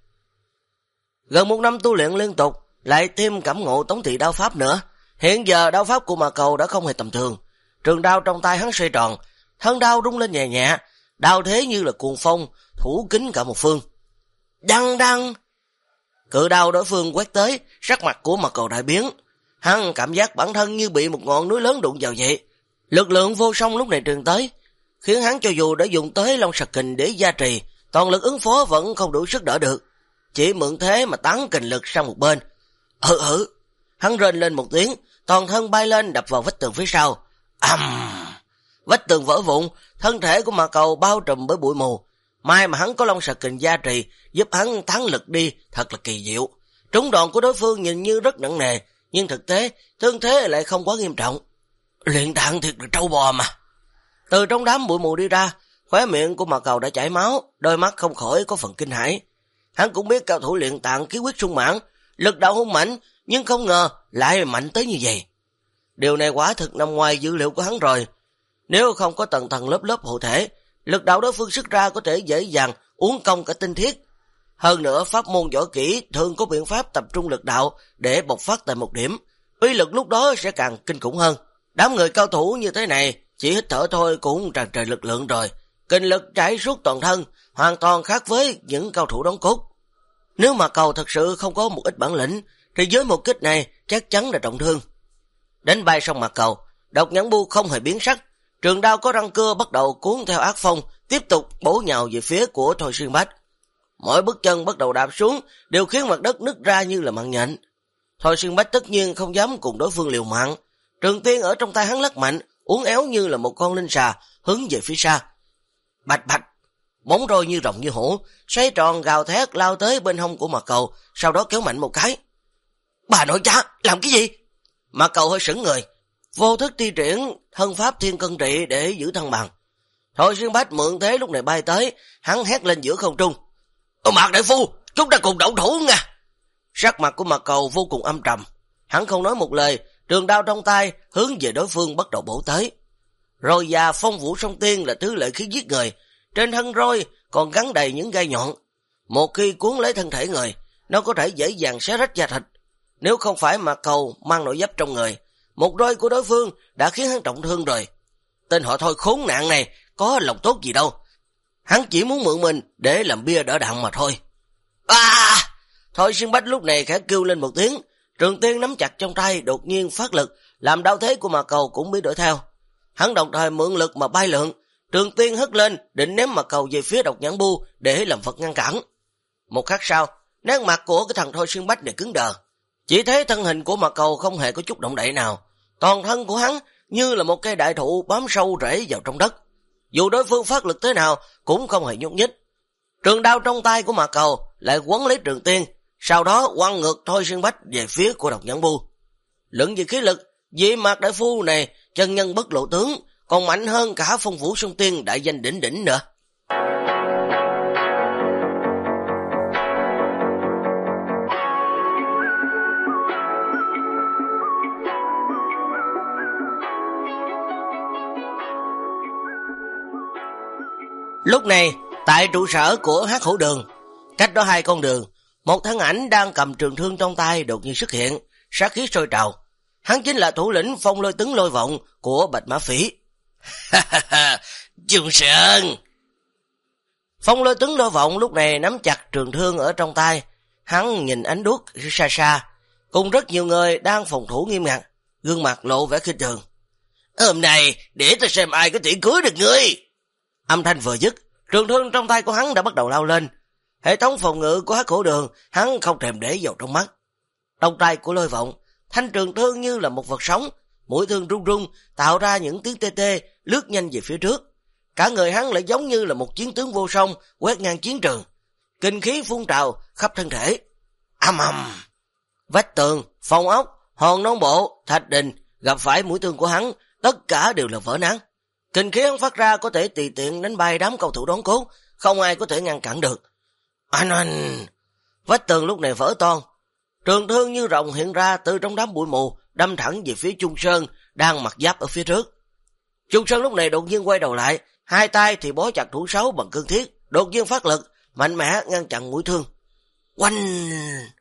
Gần 1 năm tu luyện liên tục, lại thêm cảm ngộ tống thị đao pháp nữa. Hiện giờ đao pháp của Mạc Cầu đã không hề tầm thường. Trường đao trong tay hắn xoay tròn, thân đao rung lên nhẹ nhẹ, đao thế như là cuồng phong, thủ kính cả một phương. Đăng đăng! Cự đao đối phương quét tới, sắc mặt của Mạc Cầu đại biến. Hắn cảm giác bản thân như bị một ngọn núi lớn đụng vào vậy. Lực lượng vô song lúc này truyền tới, khiến hắn cho dù đã dùng tới Long Sạc Kình để gia trì, toàn lực ứng phó vẫn không đủ sức đỡ được. Chỉ mượn thế mà tán kình lực sang một bên. Hắn rên lên một tiếng, toàn thân bay lên đập vào vách tường phía sau. Vách tường vỡ vụn, thân thể của Mạc Cầu bao trùm bởi bụi mù. May mà hắn có Long Sạc Kình gia trì, giúp hắn thắng lực đi, thật là kỳ diệu. Trúng đòn của đối phương nhìn như rất nặng nề, nhưng thực tế thương thế lại không quá nghiêm trọng. Luyện đạn thiệt là trâu bò mà. Từ trong đám bụi mù đi ra, khóe miệng của Mạc Cầu đã chảy máu, đôi mắt không khỏi có phần kinh hãi. Hắn cũng biết cao thủ luyện tạng khí huyết sung mãn, lực đạo hung mạnh, nhưng không ngờ lại mạnh tới như vậy. Điều này quả thực nằm ngoài dữ liệu của hắn rồi. Nếu không có tầng tầng lớp lớp hộ thể, lực đạo đối phương xuất ra có thể dễ dàng uống công cả tinh thiết. Hơn nữa pháp môn võ kỹ thường có biện pháp tập trung lực đạo để bộc phát tại một điểm, uy lực lúc đó sẽ càng kinh khủng hơn. Đám người cao thủ như thế này chỉ hít thở thôi cũng tràn trề lực lượng rồi, kinh lực trải suốt toàn thân, hoàn toàn khác với những cao thủ đóng cốt. Nếu mà Cầu thật sự không có một ít bản lĩnh thì với một kích này chắc chắn là trọng thương. Đánh bay xong Mạc Cầu, Độc Nhãn Bu không hề biến sắc, trường đao có răng cưa bắt đầu cuốn theo ác phong, tiếp tục bổ nhào về phía của Thôi Xuyên Bách. Mỗi bước chân bắt đầu đạp xuống đều khiến mặt đất nứt ra như là mạng nhện. Thôi Xuyên Bách tất nhiên không dám cùng đối phương liều mạng. Trường tiên ở trong tay hắn lắc mạnh, uốn éo như là một con linh xà hướng về phía xa. Bạch bạch, bóng roi như rồng như hổ, xoay tròn gào thét lao tới bên hông của Mạc Cầu, sau đó kéo mạnh một cái. Bà nội cha, làm cái gì? Mạc Cầu hơi sững người, vô thức thi triển thân pháp thiên cân trị để giữ thăng bằng. Thôi Xuyên Bách mượn thế lúc này bay tới, hắn hét lên giữa không trung. Mạc đại phu, chúng ta cùng động thủ nha. Sắc mặt của Mạc Cầu vô cùng âm trầm, hắn không nói một lời, trường đao trong tay hướng về đối phương bắt đầu bổ tới. Roi già Phong Vũ Song Tiên là thứ lợi khí giết người, trên thân roi còn gắn đầy những gai nhọn. Một khi cuốn lấy thân thể người, nó có thể dễ dàng xé rách da thịt. Nếu không phải Mạc Cầu mang nội giáp trong người, một roi của đối phương đã khiến hắn trọng thương rồi. Tên họ Thôi khốn nạn này có lòng tốt gì đâu, hắn chỉ muốn mượn mình để làm bia đỡ đạn mà thôi. Thôi Xuyên Bách lúc này khẽ kêu lên một tiếng, trường tiên nắm chặt trong tay đột nhiên phát lực, làm đao thế của Mạc Cầu cũng bị đổi theo. Hắn đồng thời mượn lực mà bay lượn, trường tiên hất lên định ném Mạc Cầu về phía Độc Nhãn Bu để làm vật ngăn cản. Một khắc sau, nét mặt của cái thằng Thôi Xuyên Bách này cứng đờ, chỉ thấy thân hình của Mạc Cầu không hề có chút động đậy nào, toàn thân của hắn như là một cây đại thụ bám sâu rễ vào trong đất. Dù đối phương phát lực thế nào cũng không hề nhúc nhích. Trường đao trong tay của Mạc Cầu lại quấn lấy trường tiên, sau đó quăng ngược Thôi Xuyên Bách về phía của Độc Nhãn Bu. Luận về khí lực, vị Mạc đại phu này chân nhân bất lộ tướng, còn mạnh hơn cả Phong Vũ Song Tiên đại danh đỉnh đỉnh nữa. Lúc này, tại trụ sở của Hắc Hổ Đường, cách đó 2 con đường, một thân ảnh đang cầm trường thương trong tay đột nhiên xuất hiện, sát khí sôi trào. Hắn chính là thủ lĩnh Phong Lôi Tướng Lôi Vọng của Bạch Mã Phỉ. Trung Sơn. Phong Lôi Tuấn Lôi Vọng lúc này nắm chặt trường thương ở trong tay, hắn nhìn ánh đuốc xa xa, cùng rất nhiều người đang phòng thủ nghiêm ngặt, gương mặt lộ vẻ khinh thường. Hôm nay để ta xem ai có thể cưới được ngươi. Âm thanh vừa dứt, trường thương trong tay của hắn đã bắt đầu lao lên. Hệ thống phòng ngự của Hắc Hổ Đường hắn không thèm để vào trong mắt. Trong tay của Lôi Vọng, thanh trường thương như là một vật sống, mũi thương rung rung tạo ra những tiếng tê tê, lướt nhanh về phía trước. Cả người hắn lại giống như là một chiến tướng vô song quét ngang chiến trường, kinh khí phun trào khắp thân thể. Ầm ầm, vách tường, phòng ốc, hòn non bộ, thạch đình gặp phải mũi thương của hắn, tất cả đều là vỡ nát. Kinh khí hắn phát ra có thể tùy tiện đánh bay đám cầu thủ đón cốt, không ai có thể ngăn cản được. Anh, vách tường lúc này vỡ toang, trường thương như rồng hiện ra từ trong đám bụi mù, đâm thẳng về phía Trung Sơn đang mặc giáp ở phía trước. Trung Sơn lúc này đột nhiên quay đầu lại, hai tay thì bó chặt thủ sáo bằng cương thiết, đột nhiên phát lực, mạnh mẽ ngăn chặn mũi thương. Oanh!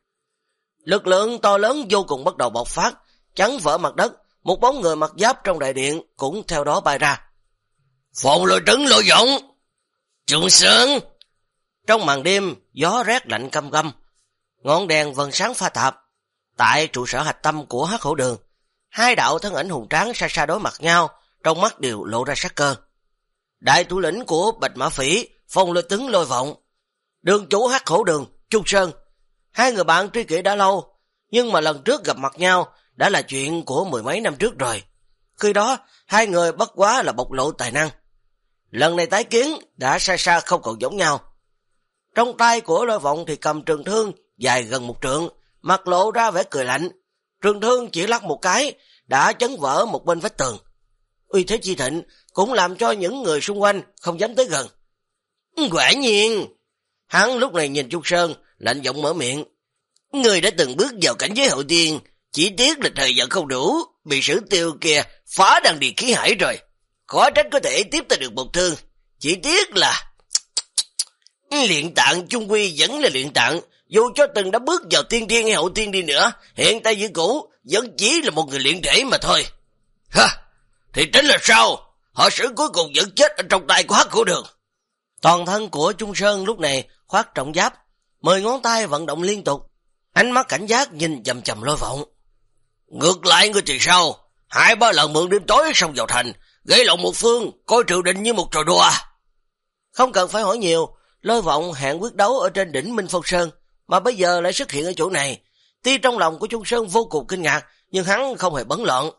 Lực lượng to lớn vô cùng bắt đầu bộc phát, chắn vỡ mặt đất, một bóng người mặc giáp trong đại điện cũng theo đó bay ra. Phong Lôi Tuấn Lôi Vọng! Trung Sơn! Trong màn đêm, gió rét lạnh căm căm, ngọn đèn vầng sáng pha tạp. Tại trụ sở hạch tâm của Hắc Hổ Đường, hai đạo thân ảnh hùng tráng xa xa đối mặt nhau, trong mắt đều lộ ra sắc cơ. Đại thủ lĩnh của Bạch Mã Phỉ, Phong Lôi Tuấn Lôi Vọng, đường chủ Hắc Hổ Đường, Trung Sơn. Hai người bạn tri kỷ đã lâu, nhưng mà lần trước gặp mặt nhau đã là chuyện của mười mấy năm trước rồi. Khi đó, hai người bất quá là bộc lộ tài năng. Lần này tái kiến đã xa xa không còn giống nhau. Trong tay của Lôi Vọng thì cầm trường thương dài gần 1 trượng, mặt lộ ra vẻ cười lạnh. Trường thương chỉ lắc một cái đã chấn vỡ một bên vách tường. Uy thế chi thịnh cũng làm cho những người xung quanh không dám tới gần. Quả nhiên, hắn lúc này nhìn Trung Sơn, lạnh giọng mở miệng. Người đã từng bước vào cảnh giới hậu tiên, chỉ tiếc là thời gian không đủ, bị sử tiêu kia phá đăng điền khí hải rồi. Khó trách có thể tiếp ta được một thương. Chỉ tiếc là luyện tạng chung quy vẫn là luyện tạng, dù cho từng đã bước vào tiên thiên hay hậu tiên đi nữa, hiện tại như cũ vẫn chỉ là một người luyện thể mà thôi. Ha, thì tính là sao? Họ sử cuối cùng vẫn chết ở trong tay của Hắc Hổ Đường. Toàn thân của Trung Sơn lúc này khoác trọng giáp, 10 ngón tay vận động liên tục, ánh mắt cảnh giác nhìn chằm chằm Lôi Vọng. Ngược lại ngươi thì sao? 2-3 lần mượn đêm tối xông vào thành, gây lộn một phương, coi triều đình như một trò đùa. Không cần phải hỏi nhiều, Lôi Vọng hẹn quyết đấu ở trên đỉnh Minh Phong Sơn, mà bây giờ lại xuất hiện ở chỗ này. Tuy trong lòng của Trung Sơn vô cùng kinh ngạc, nhưng hắn không hề bấn loạn.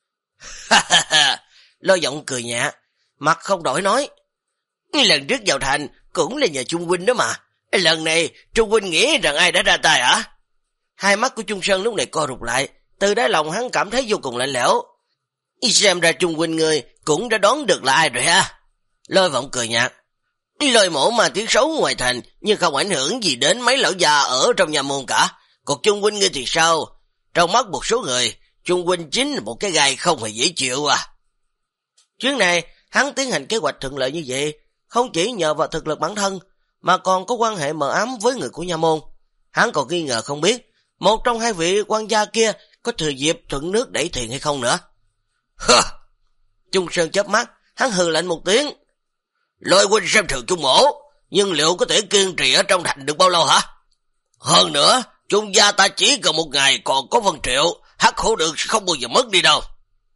Lôi Vọng cười nhẹ, mặt không đổi nói. Lần trước vào thành cũng là nhờ Trung huynh đó mà. Lần này Trung huynh nghĩ rằng ai đã ra tay hả? Hai mắt của Trung Sơn lúc này co rụt lại, từ đáy lòng hắn cảm thấy vô cùng lạnh lẽo. Xem ra Trung huynh người cũng đã đoán được là ai rồi ha. Lôi Vọng cười nhạt. Lôi mổ mà tiếng xấu ngoài thành, nhưng không ảnh hưởng gì đến mấy lão già ở trong nhà môn cả. Còn Trung huynh ngươi thì sao? Trong mắt một số người, Trung huynh chính là một cái gai không hề dễ chịu à. Chuyến này, hắn tiến hành kế hoạch thuận lợi như vậy, không chỉ nhờ vào thực lực bản thân, mà còn có quan hệ mờ ám với người của nha môn. Hắn còn nghi ngờ không biết, một trong hai vị quan gia kia có thừa dịp thuận nước đẩy thuyền hay không nữa. Hơ! Trung Sơn chớp mắt, hắn hừ lạnh một tiếng. Lôi huynh xem thường Trung mổ, nhưng liệu có thể kiên trì ở trong thành được bao lâu hả? Hơn nữa, Trung gia ta chỉ cần một ngày còn có Vân Triệu, Hắc Hổ Đường sẽ không bao giờ mất đi đâu.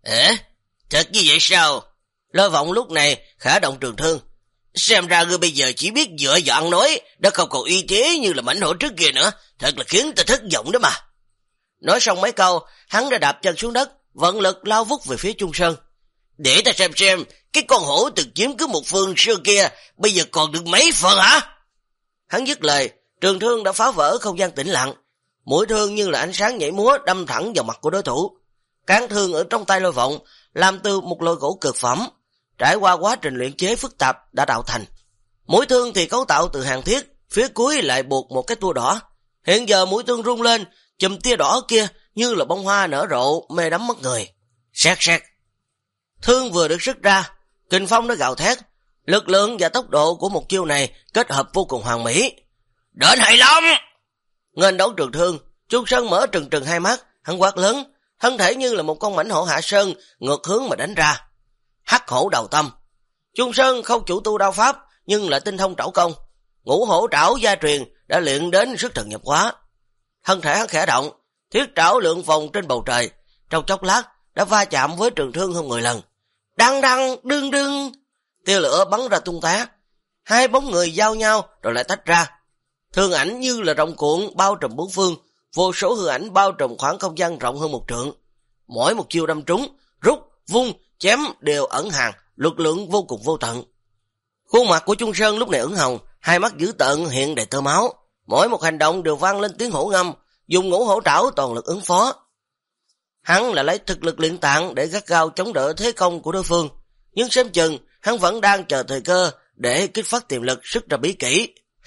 Thật như vậy sao? Lôi Vọng lúc này khởi động trường thương. Xem ra ngươi bây giờ chỉ biết dựa vào ăn nói, đã không còn uy thế như là mảnh hổ trước kia nữa, thật là khiến ta thất vọng đó mà. Nói xong mấy câu, hắn đã đạp chân xuống đất, vận lực lao vút về phía Trung Sơn. Để ta xem, cái con hổ từng chiếm cứ một phương xưa kia, bây giờ còn được mấy phần hả? Hắn dứt lời, trường thương đã phá vỡ không gian tĩnh lặng. Mũi thương như là ánh sáng nhảy múa đâm thẳng vào mặt của đối thủ. Cán thương ở trong tay Lôi Vọng, làm từ một loại gỗ cực phẩm, trải qua quá trình luyện chế phức tạp đã tạo thành. Mũi thương thì cấu tạo từ hàng thiết, phía cuối lại buộc một cái tua đỏ. Hiện giờ mũi thương rung lên, chùm tia đỏ kia như là bông hoa nở rộ, mê đắm mất người. Sét sét. Thương vừa được xuất ra, kình phong nó gào thét, lực lượng và tốc độ của một chiêu này kết hợp vô cùng hoàn mỹ. Đến hay lắm! Nghênh đấu trường thương, Trung Sơn mở trừng trừng hai mắt, hắn quát lớn, thân thể như là một con mãnh hổ hạ sơn, ngược hướng mà đánh ra. Hắc hổ đầu tâm. Chung Sơn không chủ tu đao pháp, nhưng lại tinh thông trảo công. Ngũ hổ trảo gia truyền đã luyện đến sức thần nhập hóa. Thân thể hắn khẽ động, thiết trảo lượn vòng trên bầu trời, trong chốc lát đã va chạm với trường thương hơn 10 lần. Đăng đăng, đương đương, tia lửa bắn ra tung tóe. Hai bóng người giao nhau rồi lại tách ra. Thương ảnh như là rồng cuộn bao trùm bốn phương, vô số hư ảnh bao trùm khoảng không gian rộng hơn 1 trượng. Mỗi một chiêu đâm trúng, rút, vung, chém đều ẩn hàng, lực lượng vô cùng vô tận. Khuôn mặt của Chung Sơn lúc này ửng hồng, hai mắt dữ tợn hiện đầy tơ máu. Mỗi một hành động đều vang lên tiếng hổ ngâm, dùng ngũ hổ trảo toàn lực ứng phó. Hắn là lấy thực lực luyện tạng để gắt gao chống đỡ thế công của đối phương, nhưng xem chừng hắn vẫn đang chờ thời cơ để kích phát tiềm lực sức ra bí kỹ.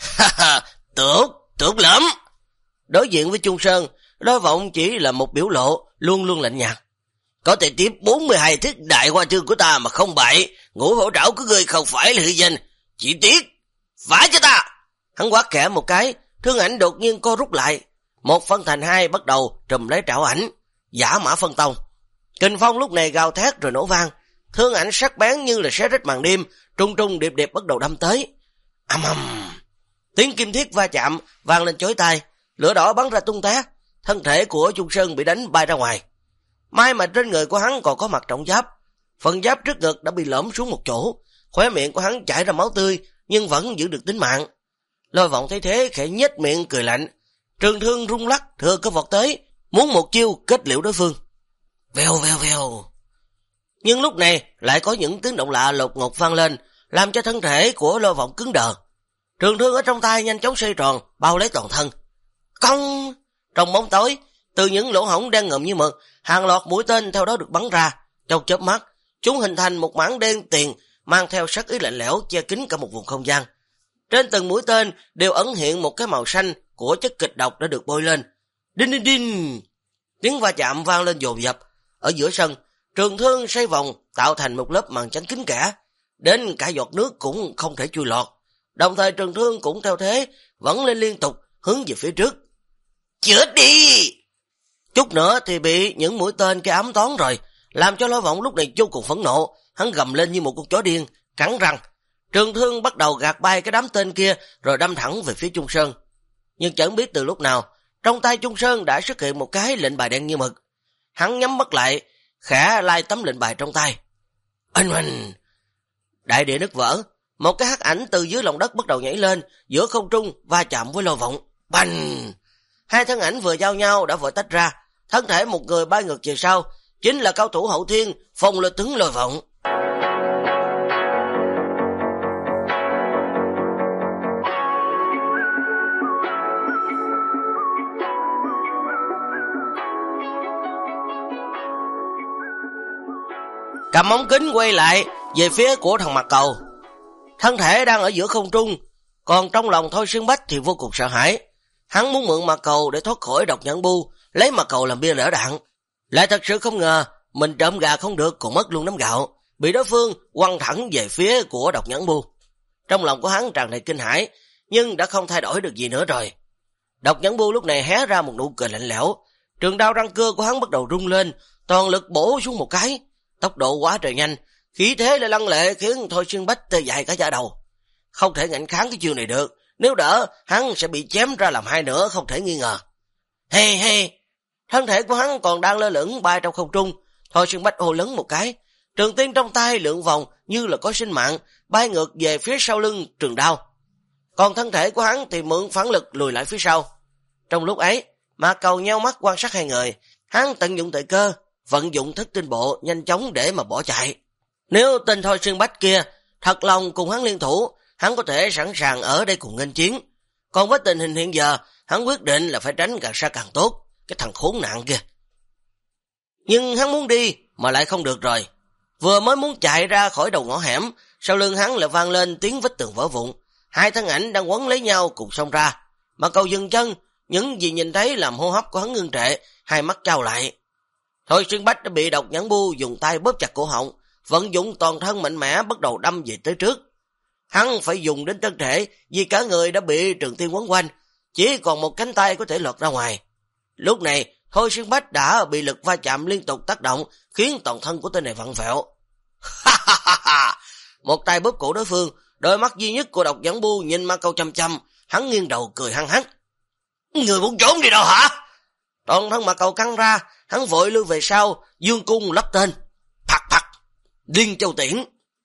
Tốt lắm. Đối diện với Chung Sơn, Lôi Vọng chỉ là một biểu lộ luôn luôn lạnh nhạt. Có thể tiếp 42 thiết đại hoa chương của ta mà không bại, ngũ hổ trảo của ngươi không phải là hư danh, chỉ tiếc phải cho ta. Hắn quát khẽ một cái, thương ảnh đột nhiên co rút lại, một phân thành hai bắt đầu trùm lấy trảo ảnh, giả mã phân tông. Kình phong lúc này gào thét rồi nổ vang, thương ảnh sắc bén như là xé rách màn đêm, trung trung điệp điệp bắt đầu đâm tới. Ầm ầm, tiếng kim thiết va chạm vang lên chói tai, lửa đỏ bắn ra tung tóe, thân thể của Chung Sơn bị đánh bay ra ngoài. May mà trên người của hắn còn có mặt trọng giáp, phần giáp trước ngực đã bị lõm xuống một chỗ, khóe miệng của hắn chảy ra máu tươi nhưng vẫn giữ được tính mạng. Lôi Vọng thấy thế khẽ nhếch miệng cười lạnh, trường thương rung lắc thừa cơ vọt tới, muốn một chiêu kết liễu đối phương. Vèo vèo vèo. Nhưng lúc này lại có những tiếng động lạ lột ngột vang lên, làm cho thân thể của Lôi Vọng cứng đờ. Trường thương ở trong tay nhanh chóng xoay tròn, bao lấy toàn thân. Cong! Trong bóng tối, từ những lỗ hổng đen ngòm như mực, hàng loạt mũi tên theo đó được bắn ra. Trong chớp mắt, chúng hình thành một mảng đen tiền, mang theo sắc ý lạnh lẽo che kín cả một vùng không gian. Trên từng mũi tên đều ẩn hiện một cái màu xanh của chất kịch độc đã được bôi lên. Đinh đinh đinh! Tiếng va chạm vang lên dồn dập. Ở giữa sân, trường thương xoay vòng tạo thành một lớp màn chắn kín kẽ, đến cả giọt nước cũng không thể chui lọt. Đồng thời trường thương cũng theo thế vẫn lên liên tục hướng về phía trước. Chết đi! Chút nữa thì bị những mũi tên kia ám toán rồi, làm cho Lôi Vọng lúc này vô cùng phẫn nộ. Hắn gầm lên như một con chó điên, cắn răng. Trường thương bắt đầu gạt bay cái đám tên kia rồi đâm thẳng về phía Chung Sơn. Nhưng chẳng biết từ lúc nào, trong tay Chung Sơn đã xuất hiện một cái lệnh bài đen như mực. Hắn nhắm mắt lại, khẽ lai tấm lệnh bài trong tay. Oanh! Đại địa nứt vỡ, một cái hắc ảnh từ dưới lòng đất bắt đầu nhảy lên, giữa không trung va chạm với Lôi Vọng. Bành! Hai thân ảnh vừa giao nhau đã vội tách ra, thân thể một người bay ngược về sau, chính là cao thủ hậu thiên Phong Lôi Tướng Lôi Vọng. Cầm ống kính quay lại về phía của thằng Mặt Cầu. Thân thể đang ở giữa không trung, còn trong lòng Thôi Xuyên Bách thì vô cùng sợ hãi. Hắn muốn mượn Mặt Cầu để thoát khỏi độc nhãn bu, lấy Mặt Cầu làm bia lỡ đạn. Lại thật sự không ngờ, mình trộm gà không được còn mất luôn nắm gạo, bị đối phương quăng thẳng về phía của độc nhãn bu. Trong lòng của hắn tràn đầy kinh hãi, nhưng đã không thay đổi được gì nữa rồi. Độc nhãn bu lúc này hé ra một nụ cười lạnh lẽo, trường đao răng cưa của hắn bắt đầu rung lên, toàn lực bổ xuống một cái. Tốc độ quá trời nhanh, khí thế lại lăng lệ khiến Thôi Xuyên Bách tê dại cả da đầu. Không thể ngạnh kháng cái chiêu này được, nếu đỡ hắn sẽ bị chém ra làm hai nửa không thể nghi ngờ. Hey! Thân thể của hắn còn đang lơ lửng bay trong không trung, Thôi Xuyên Bách hô lớn một cái, trường tiên trong tay lượn vòng như là có sinh mạng, bay ngược về phía sau lưng trường đao. Còn thân thể của hắn thì mượn phản lực lùi lại phía sau. Trong lúc ấy, Mạc Cầu nheo mắt quan sát hai người, hắn tận dụng thời cơ, vận dụng thức tinh bộ nhanh chóng để mà bỏ chạy. Nếu tên Thôi Xuyên Bách kia thật lòng cùng hắn liên thủ, hắn có thể sẵn sàng ở đây cùng nghênh chiến. Còn với tình hình hiện giờ, hắn quyết định là phải tránh càng xa càng tốt, cái thằng khốn nạn kia. Nhưng hắn muốn đi mà lại không được rồi. Vừa mới muốn chạy ra khỏi đầu ngõ hẻm, sau lưng hắn lại vang lên tiếng vách tường vỡ vụn. Hai thân ảnh đang quấn lấy nhau cùng xông ra. Mà Cầu dừng chân, những gì nhìn thấy làm hô hấp của hắn ngưng trệ, hai mắt trao lại. Thôi Xuyên Bách đã bị độc nhãn bu dùng tay bóp chặt cổ họng, vận dụng toàn thân mạnh mẽ bắt đầu đâm về tới trước. Hắn phải dùng đến thân thể vì cả người đã bị trường tiên quấn quanh, chỉ còn một cánh tay có thể lọt ra ngoài. Lúc này, Thôi Xuyên Bách đã bị lực va chạm liên tục tác động, khiến toàn thân của tên này vặn vẹo. Một tay bóp cổ đối phương, đôi mắt duy nhất của Độc Nhãn Bu nhìn Ma Câu chăm chăm, hắn nghiêng đầu cười hăng hắc. Người muốn trốn đi đâu hả? Toàn thân Ma Câu căng ra, hắn vội lui về sau, dương cung lắp tên. Phật phật, Liên Châu Tiễn.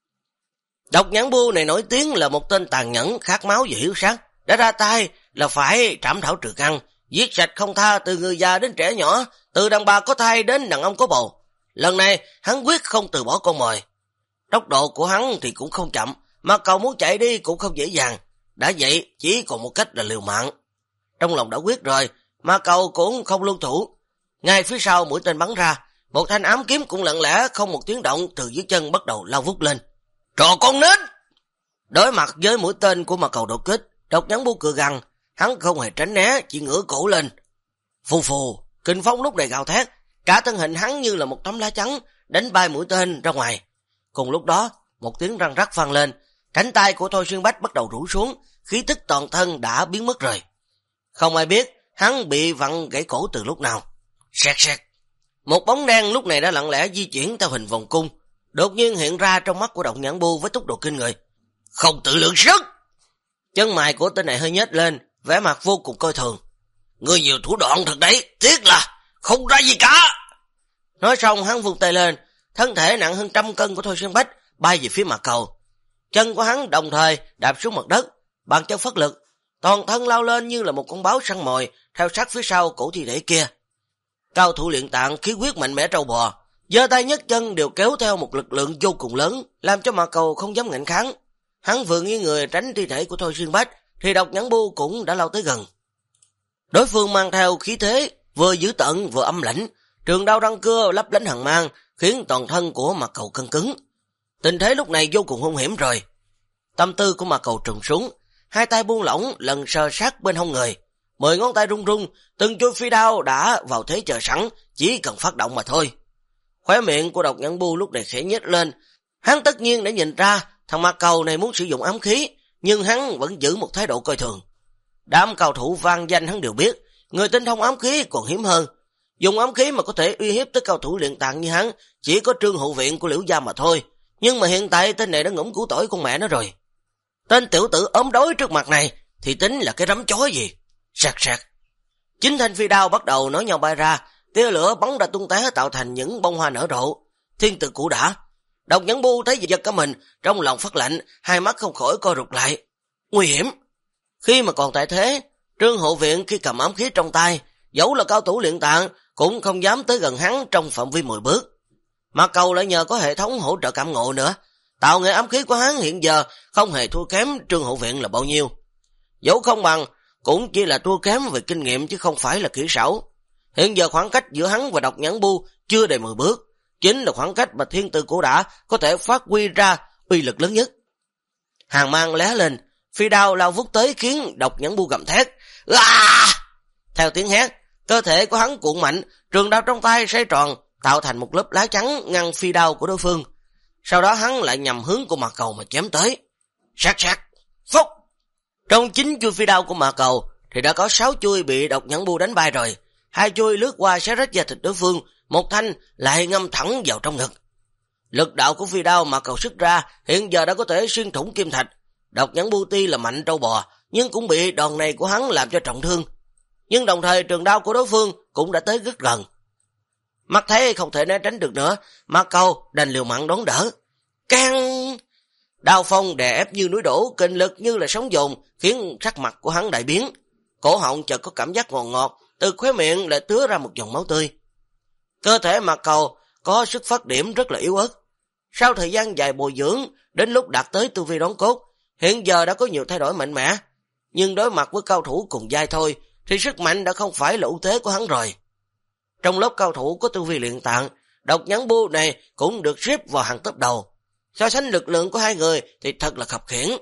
Độc Nhãn Bu này nổi tiếng là một tên tàn nhẫn, khát máu và hiếu sát, đã ra tay là phải trảm thảo trừ căn, giết sạch không tha từ người già đến trẻ nhỏ, từ đàn bà có thai đến đàn ông có bầu. Lần này hắn quyết không từ bỏ con mồi. Tốc độ của hắn thì cũng không chậm, mà cầu muốn chạy đi cũng không dễ dàng. Đã vậy chỉ còn một cách là liều mạng. Trong lòng đã quyết rồi, mà cầu cũng không lưu thủ. Ngay phía sau mũi tên bắn ra, một thanh ám kiếm cũng lặng lẽ không một tiếng động từ dưới chân bắt đầu lao vút lên. Trò con nết! Đối mặt với mũi tên của Ma Cầu đột kích, Độc Nhãn Bu cười gằn, hắn không hề tránh né, chỉ ngửa cổ lên. Phù phù, kình phong lúc này gào thét, cả thân hình hắn như là một tấm lá chắn, đánh bay mũi tên ra ngoài. Cùng lúc đó, một tiếng răng rắc vang lên, cánh tay của Thôi Xuyên Bách bắt đầu rũ xuống, khí tức toàn thân đã biến mất rồi. Không ai biết hắn bị vặn gãy cổ từ lúc nào. Sẹt sẹt. Một bóng đen lúc này đã lặng lẽ di chuyển theo hình vòng cung, đột nhiên hiện ra trong mắt của Độc Nhãn Bu với tốc độ kinh người. Không tự lượng sức! Chân mày của tên này hơi nhếch lên, vẻ mặt vô cùng coi thường. Ngươi nhiều thủ đoạn thật đấy, tiếc là không ra gì cả. Nói xong hắn vung tay lên, thân thể nặng hơn 100 cân của Thôi Xuyên Bách bay về phía mặt cầu. Chân của hắn đồng thời đạp xuống mặt đất, bàn chân phát lực, toàn thân lao lên như là một con báo săn mồi, theo sát phía sau cổ thi thể kia. Cao thủ luyện tạng khí huyết mạnh mẽ trâu bò, giơ tay nhấc chân đều kéo theo một lực lượng vô cùng lớn, làm cho mặt cầu không dám ngạnh kháng. Hắn vừa nghiêng người tránh thi thể của Thôi Xuyên Bách, thì Độc Nhãn Bu cũng đã lao tới gần. Đối phương mang theo khí thế vừa dữ tợn vừa âm lãnh, trường đao răng cưa lấp lánh hàn mang, khiến toàn thân của mặt cầu căng cứng. Tình thế lúc này vô cùng hung hiểm rồi. Tâm tư của mặt cầu trùng xuống, hai tay buông lỏng lần sờ sát bên hông người, 10 ngón tay rung rung, từng chuôi phi đao đã vào thế chờ sẵn, chỉ cần phát động mà thôi. Khóe miệng của Độc Nhãn Bu lúc này khẽ nhếch lên, hắn tất nhiên đã nhìn ra thằng mặt cầu này muốn sử dụng ám khí, nhưng hắn vẫn giữ một thái độ coi thường. Đám cao thủ vang danh hắn đều biết, người tinh thông ám khí còn hiếm hơn. Dùng ám khí mà có thể uy hiếp tới cao thủ luyện tạng như hắn, chỉ có Trương Hậu Viện của Liễu gia mà thôi. Nhưng mà hiện tại tên này đã ngủm củ tỏi con mẹ nó rồi. Tên tiểu tử ốm đói trước mặt này thì tính là cái rắm chó gì. Sạc sạc. Chính thanh phi đao bắt đầu nối nhau bay ra, tia lửa bắn ra tung té tạo thành những bông hoa nở rộ. Thiên tự cũ đã. Độc Nhãn Bu thấy giật cả mình, trong lòng phát lạnh, hai mắt không khỏi co rụt lại. Nguy hiểm. Khi mà còn tại thế, Trương Hậu Viện khi cầm ám khí trong tay, dẫu là cao thủ luyện tạng cũng không dám tới gần hắn trong phạm vi 10 bước. Mà cầu lại nhờ có hệ thống hỗ trợ cảm ngộ nữa, tạo nghệ ám khí của hắn hiện giờ không hề thua kém Trương Hậu Viện là bao nhiêu. Dẫu không bằng, cũng chỉ là thua kém về kinh nghiệm chứ không phải là kỹ xảo. Hiện giờ khoảng cách giữa hắn và Độc Nhãn Bu chưa đầy 10 bước, chính là khoảng cách mà thiên tư cổ đã có thể phát huy ra uy lực lớn nhất. Hàn mang lóe lên, phi đao lao vút tới khiến Độc Nhãn Bu gầm thét. Theo tiếng hét, cơ thể của hắn cuộn mạnh, trường đao trong tay xoay tròn, tạo thành một lớp lá chắn ngăn phi đao của đối phương. Sau đó hắn lại nhằm hướng của mặt cầu mà chém tới. Sát sát, phốc. Trong 9 chuôi phi đao của mặt cầu thì đã có 6 chuôi bị Độc Nhãn Bu đánh bay rồi. 2 chuôi lướt qua xé rách da thịt đối phương, một thanh lại ngâm thẳng vào trong ngực. Lực đạo của phi đao mặt cầu xuất ra hiện giờ đã có thể xuyên thủng kim thạch. Độc Nhãn Bu ti là mạnh trâu bò, nhưng cũng bị đòn này của hắn làm cho trọng thương. Nhưng đồng thời trường đao của đối phương cũng đã tới rất gần. Mắt thấy không thể né tránh được nữa, mặt cầu đành liều mạng đón đỡ. Căng! Đao phong đè ép như núi đổ, kinh lực như là sóng dồn, khiến sắc mặt của hắn đại biến. Cổ họng chợt có cảm giác ngọt ngọt, từ khóe miệng lại tứa ra một dòng máu tươi. Cơ thể mặt cầu có sức phát điểm rất là yếu ớt. Sau thời gian dài bồi dưỡng, đến lúc đạt tới tu vi đón cốt, hiện giờ đã có nhiều thay đổi mạnh mẽ. Nhưng đối mặt với cao thủ cùng giai thôi, thì sức mạnh đã không phải là ưu thế của hắn rồi. Trong lớp cao thủ có tu vi luyện tạng, Độc Nhãn Bu này cũng được xếp vào hàng top đầu. So sánh lực lượng của hai người thì thật là khập khiễng.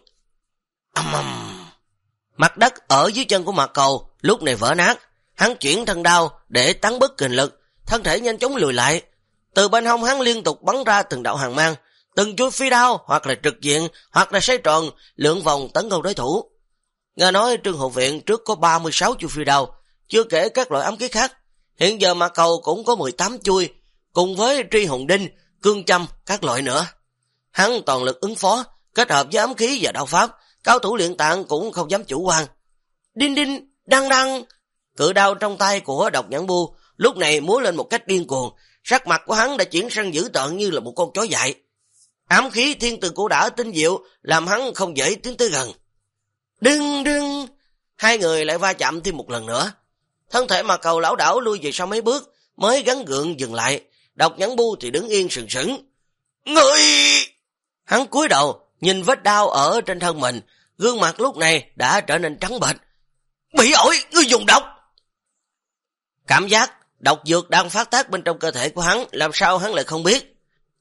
Mặt đất ở dưới chân của mặt cầu lúc này vỡ nát, hắn chuyển thân đao để tán bớt kình lực, thân thể nhanh chóng lùi lại. Từ bên hông hắn liên tục bắn ra từng đạo hàn mang, từng chuôi phi đao hoặc là trực diện hoặc là xoay tròn lượn vòng tấn công đối thủ. Nghe nói Trương Hậu Viện trước có 36 chuôi phi đao, chưa kể các loại ám khí khác. Hiện giờ mặt cầu cũng có 18 chuôi, cùng với tri hồn đinh, cương châm các loại nữa. Hắn toàn lực ứng phó, kết hợp với ám khí và đạo pháp, cao thủ luyện tạng cũng không dám chủ quan. Đinh đinh, đăng đăng. Cự đao trong tay của Độc Nhãn Bu lúc này múa lên một cách điên cuồng, sắc mặt của hắn đã chuyển sang dữ tợn như là một con chó dại. Ám khí thiên từ cổ đã tinh diệu làm hắn không dễ tiến tới gần. Đừng đừng, hai người lại va chạm thêm một lần nữa. Thân thể mà cầu lão đảo lui về sau mấy bước mới gắn gượng dừng lại. Độc Nhãn Bu thì đứng yên sừng sững. Người! Hắn cúi đầu nhìn vết đau ở trên thân mình, gương mặt lúc này đã trở nên trắng bệch. Bị ổi, ngươi dùng độc! Cảm giác độc dược đang phát tác bên trong cơ thể của hắn, làm sao hắn lại không biết?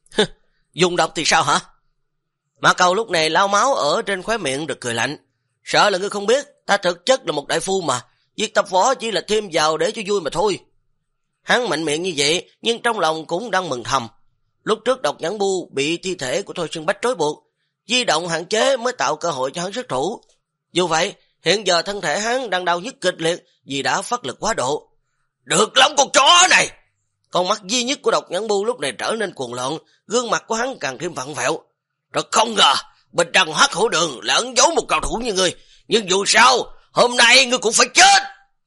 Dùng độc thì sao hả? Mã Cầu lúc này lau máu ở trên khóe miệng được cười lạnh. Sợ là ngươi không biết, ta thực chất là một đại phu mà, việc tập võ chỉ là thêm vào để cho vui mà thôi. Hắn mạnh miệng như vậy, nhưng trong lòng cũng đang mừng thầm. Lúc trước Độc Nhãn Bu bị thi thể của Thôi Xương Bách trói buộc, di động hạn chế mới tạo cơ hội cho hắn xuất thủ. Dù vậy, hiện giờ thân thể hắn đang đau nhức kịch liệt vì đã phát lực quá độ. Được lắm con chó này! Con mắt duy nhất của Độc Nhãn Bu lúc này trở nên cuồng loạn, gương mặt của hắn càng thêm vặn vẹo. Thật không ngờ, bên trong Hắc Hổ Đường là ẩn giấu một cao thủ như ngươi, nhưng dù sao, hôm nay ngươi cũng phải chết!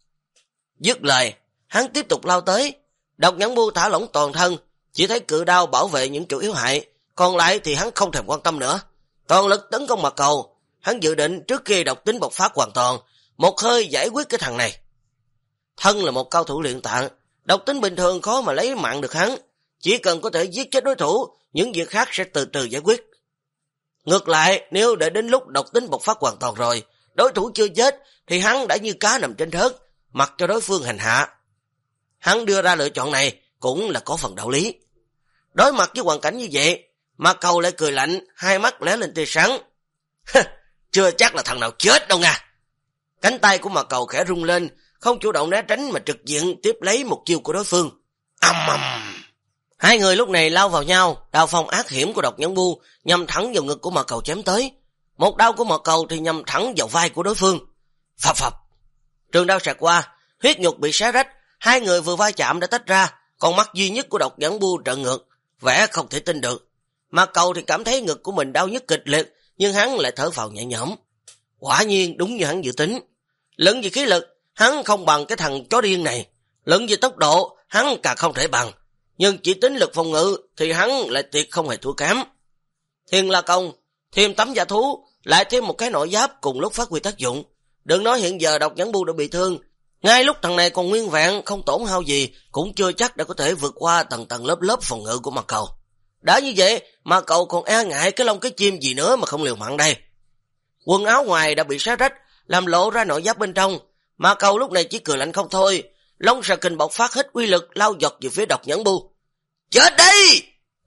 Dứt lời, hắn tiếp tục lao tới. Độc Nhãn Bu thả lỏng toàn thân, chỉ thấy cự đao bảo vệ những chỗ yếu hại, còn lại thì hắn không thèm quan tâm nữa. Toàn lực tấn công Mạc Cầu, hắn dự định trước khi độc tính bộc phát hoàn toàn, một hơi giải quyết cái thằng này. Thân là một cao thủ luyện tạng, độc tính bình thường khó mà lấy mạng được hắn, chỉ cần có thể giết chết đối thủ, những việc khác sẽ từ từ giải quyết. Ngược lại, nếu để đến lúc độc tính bộc phát hoàn toàn rồi, đối thủ chưa chết thì hắn đã như cá nằm trên thớt, mặc cho đối phương hành hạ. Hắn đưa ra lựa chọn này cũng là có phần đạo lý. Đối mặt với hoàn cảnh như vậy, Mạc Cầu lại cười lạnh, hai mắt lóe lên tia sáng. Chưa chắc là thằng nào chết đâu nha. Cánh tay của Mạc Cầu khẽ rung lên, không chủ động né tránh mà trực diện tiếp lấy một chiêu của đối phương. Ầm ầm. Hai người lúc này lao vào nhau, đao phong ác hiểm của Độc Nhãn Bu nhằm thẳng vào ngực của Mạc Cầu chém tới. Một đao của Mạc Cầu thì nhằm thẳng vào vai của đối phương. Phập phập. Trường đao xẹt qua, huyết nhục bị xé rách, hai người vừa va chạm đã tách ra, còn mắt duy nhất của Độc Nhãn Bu trợn ngược, vẻ không thể tin được. Mạc Cầu thì cảm thấy ngực của mình đau nhức kịch liệt, nhưng hắn lại thở phào nhẹ nhõm. Quả nhiên đúng như hắn dự tính. Luận về khí lực, hắn không bằng cái thằng chó điên này. Luận về tốc độ, hắn càng không thể bằng. Nhưng chỉ tính lực phòng ngự thì hắn lại tuyệt không hề thua kém. Thiên La Công, thêm tấm da thú, lại thêm một cái nội giáp cùng lúc phát huy tác dụng. Đừng nói hiện giờ Độc Nhãn Bu đã bị thương, ngay lúc thằng này còn nguyên vẹn, không tổn hao gì, cũng chưa chắc đã có thể vượt qua tầng tầng lớp lớp phòng ngự của Mạc Cầu. Đã như vậy mà cậu còn e ngại cái lông cái chim gì nữa mà không liều mạng đây. Quần áo ngoài đã bị xé rách, làm lộ ra nội giáp bên trong. Mạc Cầu lúc này chỉ cười lạnh không thôi. Long xà kình bộc phát hết uy lực, lao giọt về phía Độc Nhãn Bu. Chết đi!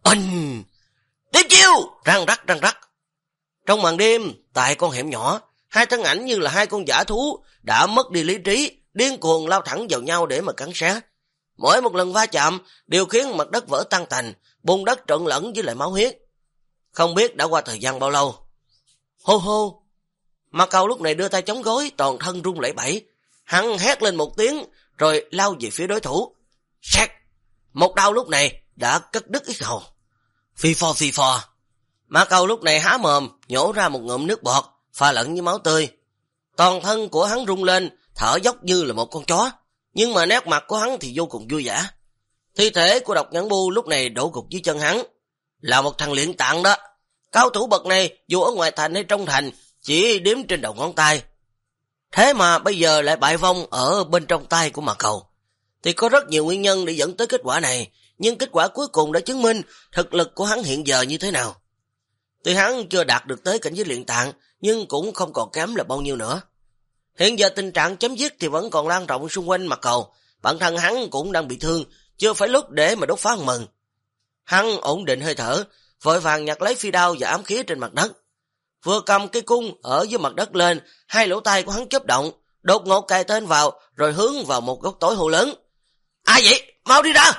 Tiếp chiêu! Răng rắc. Trong màn đêm, tại con hẻm nhỏ, hai thân ảnh như là hai con dã thú đã mất đi lý trí, điên cuồng lao thẳng vào nhau để mà cắn xé. Mỗi một lần va chạm đều khiến mặt đất vỡ tan tành, bùn đất trộn lẫn với lại máu huyết. Không biết đã qua thời gian bao lâu. Hô hô! Mạc Cầu lúc này đưa tay chống gối, toàn thân run lẩy bẩy. Hắn hét lên một tiếng, rồi lao về phía đối thủ. Sét! Một đao lúc này đã cắt đứt yết hầu. Phi phò. Mạc Cầu lúc này há mồm, nhổ ra một ngụm nước bọt, pha lẫn với máu tươi. Toàn thân của hắn rung lên, thở dốc như là một con chó. Nhưng mà nét mặt của hắn thì vô cùng vui vẻ. Thi thể của Độc Nhãn Bu lúc này đổ gục dưới chân hắn. Là một thằng luyện tạng đó. Cao thủ bậc này dù ở ngoài thành hay trong thành chỉ đếm trên đầu ngón tay. Thế mà bây giờ lại bại vong ở bên trong tay của Mạc Cầu. Thì có rất nhiều nguyên nhân để dẫn tới kết quả này, nhưng kết quả cuối cùng đã chứng minh thực lực của hắn hiện giờ như thế nào. Tuy hắn chưa đạt được tới cảnh giới luyện tạng, nhưng cũng không còn kém là bao nhiêu nữa. Hiện giờ tình trạng chấm dứt thì vẫn còn lan rộng xung quanh Mạc Cầu, bản thân hắn cũng đang bị thương, chưa phải lúc để mà đốt phá mừng. Hắn ổn định hơi thở, vội vàng nhặt lấy phi đao và ám khí trên mặt đất. Vừa cầm cây cung ở dưới mặt đất lên, hai lỗ tai của hắn chớp động, đột ngột cài tên vào, rồi hướng vào một góc tối hô lớn. Ai vậy? Mau đi ra!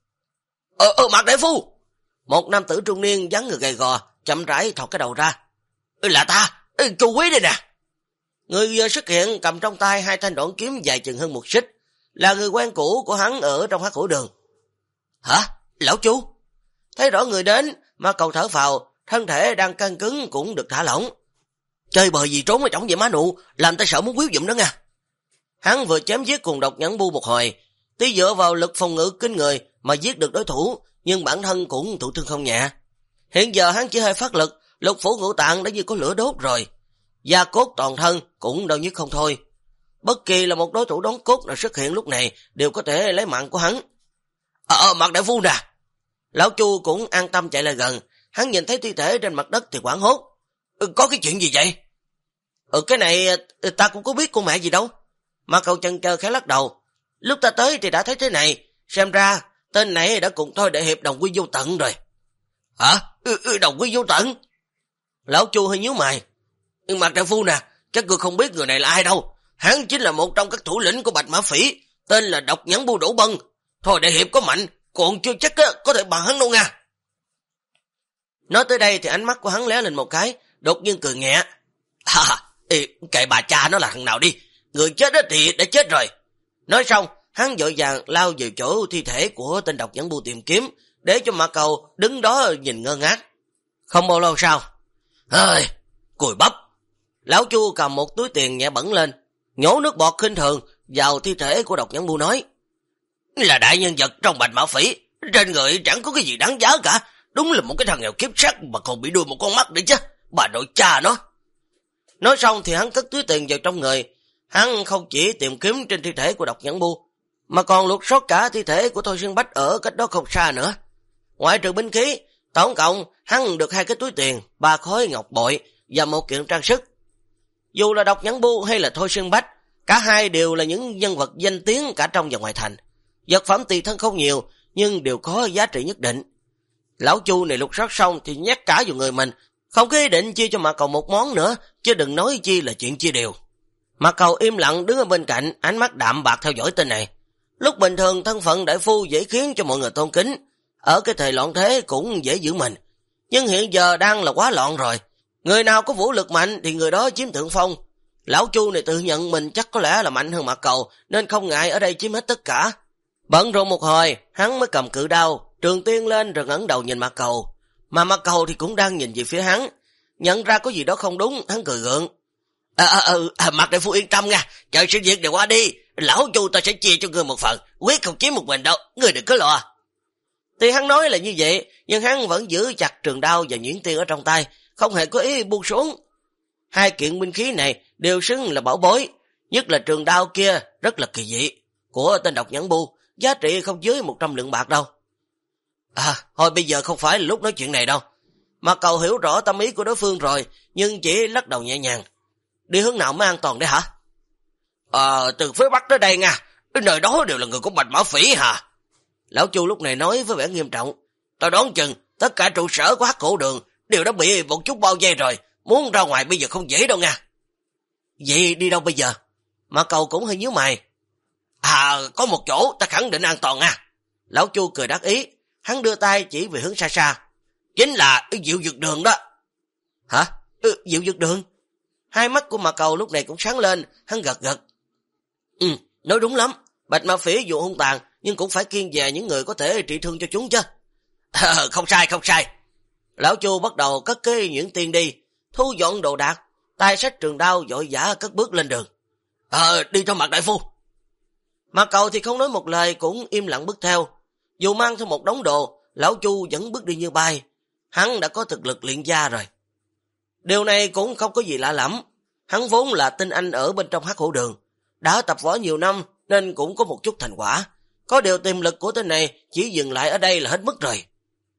Mạc đại phu! Một nam tử trung niên dáng người gầy gò, chậm rãi thọt cái đầu ra. Là ta! Chú Quý đây nè! Người vừa xuất hiện cầm trong tay hai thanh đoạn kiếm dài chừng hơn một xích, là người quen cũ của hắn ở trong Hắc Hổ Đường. Hả? Lão chú? Thấy rõ người đến, Mạc Cầu thở phào, thân thể đang căng cứng cũng được thả lỏng. Chơi bời gì trốn ở trong vậy má nụ, làm ta sợ muốn quýu dụm đó nha. Hắn vừa chém giết cùng độc nhẫn bu một hồi, tuy dựa vào lực phòng ngự kinh người mà giết được đối thủ, nhưng bản thân cũng thụ thương không nhẹ. Hiện giờ hắn chỉ hơi phát lực, lục phủ ngũ tạng đã như có lửa đốt rồi. Da cốt toàn thân cũng đau nhức không thôi. Bất kỳ là một đối thủ đóng cốt nào xuất hiện lúc này đều có thể lấy mạng của hắn. Mặt đại phu nè. Lão Chu cũng an tâm chạy lại gần, hắn nhìn thấy thi thể trên mặt đất thì hoảng hốt. Có cái chuyện gì vậy? Cái này ta cũng có biết con mẹ gì đâu. Mà cậu chần chờ khẽ lắc đầu. Lúc ta tới thì đã thấy thế này, xem ra tên này đã cùng Thôi Đại Hiệp đồng quy vô tận rồi. Hả? Đồng quy vô tận? Lão Chu hơi nhíu mày. Mặt đại phu nè, các ngươi không biết người này là ai đâu. Hắn chính là một trong các thủ lĩnh của Bạch Mã Phỉ, tên là Độc Nhẫn Bu Đỗ Bân. Thôi Đại Hiệp có mạnh, còn chưa chắc có thể bằng hắn đâu nha. Nói tới đây thì ánh mắt của hắn lóe lên một cái, đột nhiên cười nhẹ. Kệ bà cha nó là thằng nào đi, người chết thì đã chết rồi. Nói xong, hắn vội vàng lao về chỗ thi thể của tên Độc Nhẫn Bu tìm kiếm, để cho Mã Cầu đứng đó nhìn ngơ ngác. Không bao lâu sau, cùi bắp. Lão Chu cầm một túi tiền nhẹ bẩn lên, nhổ nước bọt khinh thường vào thi thể của Độc Nhẫn Bu nói. Là đại nhân vật trong Bạch Mã Phỉ, trên người chẳng có cái gì đáng giá cả, đúng là một cái thằng nghèo kiếp sắc mà còn bị đuôi một con mắt nữa chứ, bà nội cha nó. Nói xong thì hắn cất túi tiền vào trong người, hắn không chỉ tìm kiếm trên thi thể của Độc Nhẫn Bu, mà còn lục soát cả thi thể của Thôi Xuyên Bách ở cách đó không xa nữa. Ngoại trừ binh khí, tổng cộng hắn được 2 cái túi tiền, 3 khối ngọc bội và 1 kiện trang sức. Dù là Độc Nhẫn Bu hay là Thôi Xuyên Bách, cả hai đều là những nhân vật danh tiếng cả trong và ngoài thành. Vật phẩm tùy thân không nhiều, nhưng đều có giá trị nhất định. Lão Chu này lục soát xong thì nhét cả vào người mình, không có ý định chia cho Mã Cầu một món nữa, chứ đừng nói chi là chuyện chia đều. Mã Cầu im lặng đứng ở bên cạnh, ánh mắt đạm bạc theo dõi tên này. Lúc bình thường thân phận đại phu dễ khiến cho mọi người tôn kính, ở cái thời loạn thế cũng dễ giữ mình. Nhưng hiện giờ đang là quá loạn rồi, người nào có vũ lực mạnh thì người đó chiếm thượng phong. Lão Chu này tự nhận mình chắc có lẽ là mạnh hơn Mã Cầu, nên không ngại ở đây chiếm hết tất cả. Bận rộn một hồi, hắn mới cầm cự đao, trường tiên lên rồi ngẩng đầu nhìn Mã Cầu. Mà Mã Cầu thì cũng đang nhìn về phía hắn, nhận ra có gì đó không đúng, hắn cười gượng. Mặt đại phu yên tâm nha, chờ sự việc này qua đi, lão Chu ta sẽ chia cho ngươi một phần, quyết không chiếm một mình đâu, ngươi đừng có lo. Thì hắn nói là như vậy, nhưng hắn vẫn giữ chặt trường đao và nhuyễn tiên ở trong tay, không hề có ý buông xuống. 2 kiện binh khí này đều xứng là bảo bối, nhất là trường đao kia rất là kỳ dị, của tên Độc Nhẫn Bu, giá trị không dưới 100 lượng bạc đâu. Thôi bây giờ không phải là lúc nói chuyện này đâu. Mà Cầu hiểu rõ tâm ý của đối phương rồi, nhưng chỉ lắc đầu nhẹ nhàng. Đi hướng nào mới an toàn đấy hả? Từ phía Bắc tới đây nha, nơi đó đều là người của Bạch Mã Phỉ hả? Lão Chu lúc này nói với vẻ nghiêm trọng. Tao đoán chừng tất cả trụ sở của Hắc Hổ Đường đều đã bị một chút bao vây rồi, muốn ra ngoài bây giờ không dễ đâu nha. Vậy đi đâu bây giờ? Mà Cầu cũng hơi nhíu mày. Có một chỗ ta khẳng định an toàn nha. Lão Chu cười đắc ý, hắn đưa tay chỉ về hướng xa xa. Chính là Diệu Dược Đường đó. Hả? Diệu Dược Đường? Hai mắt của Mã Cầu lúc này cũng sáng lên, hắn gật gật. Nói đúng lắm, Bạch Mã Phỉ dù hung tàn, nhưng cũng phải kiêng dè những người có thể trị thương cho chúng chứ. Không sai. Lão Chu bắt đầu cất cái nhuyễn tiên đi, thu dọn đồ đạc, tay xách trường đao vội vã cất bước lên đường. Đi cho Mặt đại phu. Mã Cầu thì không nói một lời, cũng im lặng bước theo. Dù mang theo một đống đồ, Lão Chu vẫn bước đi như bay. Hắn đã có thực lực luyện gia rồi. Điều này cũng không có gì lạ lắm. Hắn vốn là tinh anh ở bên trong Hắc Hổ Đường, đã tập võ nhiều năm nên cũng có một chút thành quả. Có điều tiềm lực của tên này chỉ dừng lại ở đây là hết mức rồi.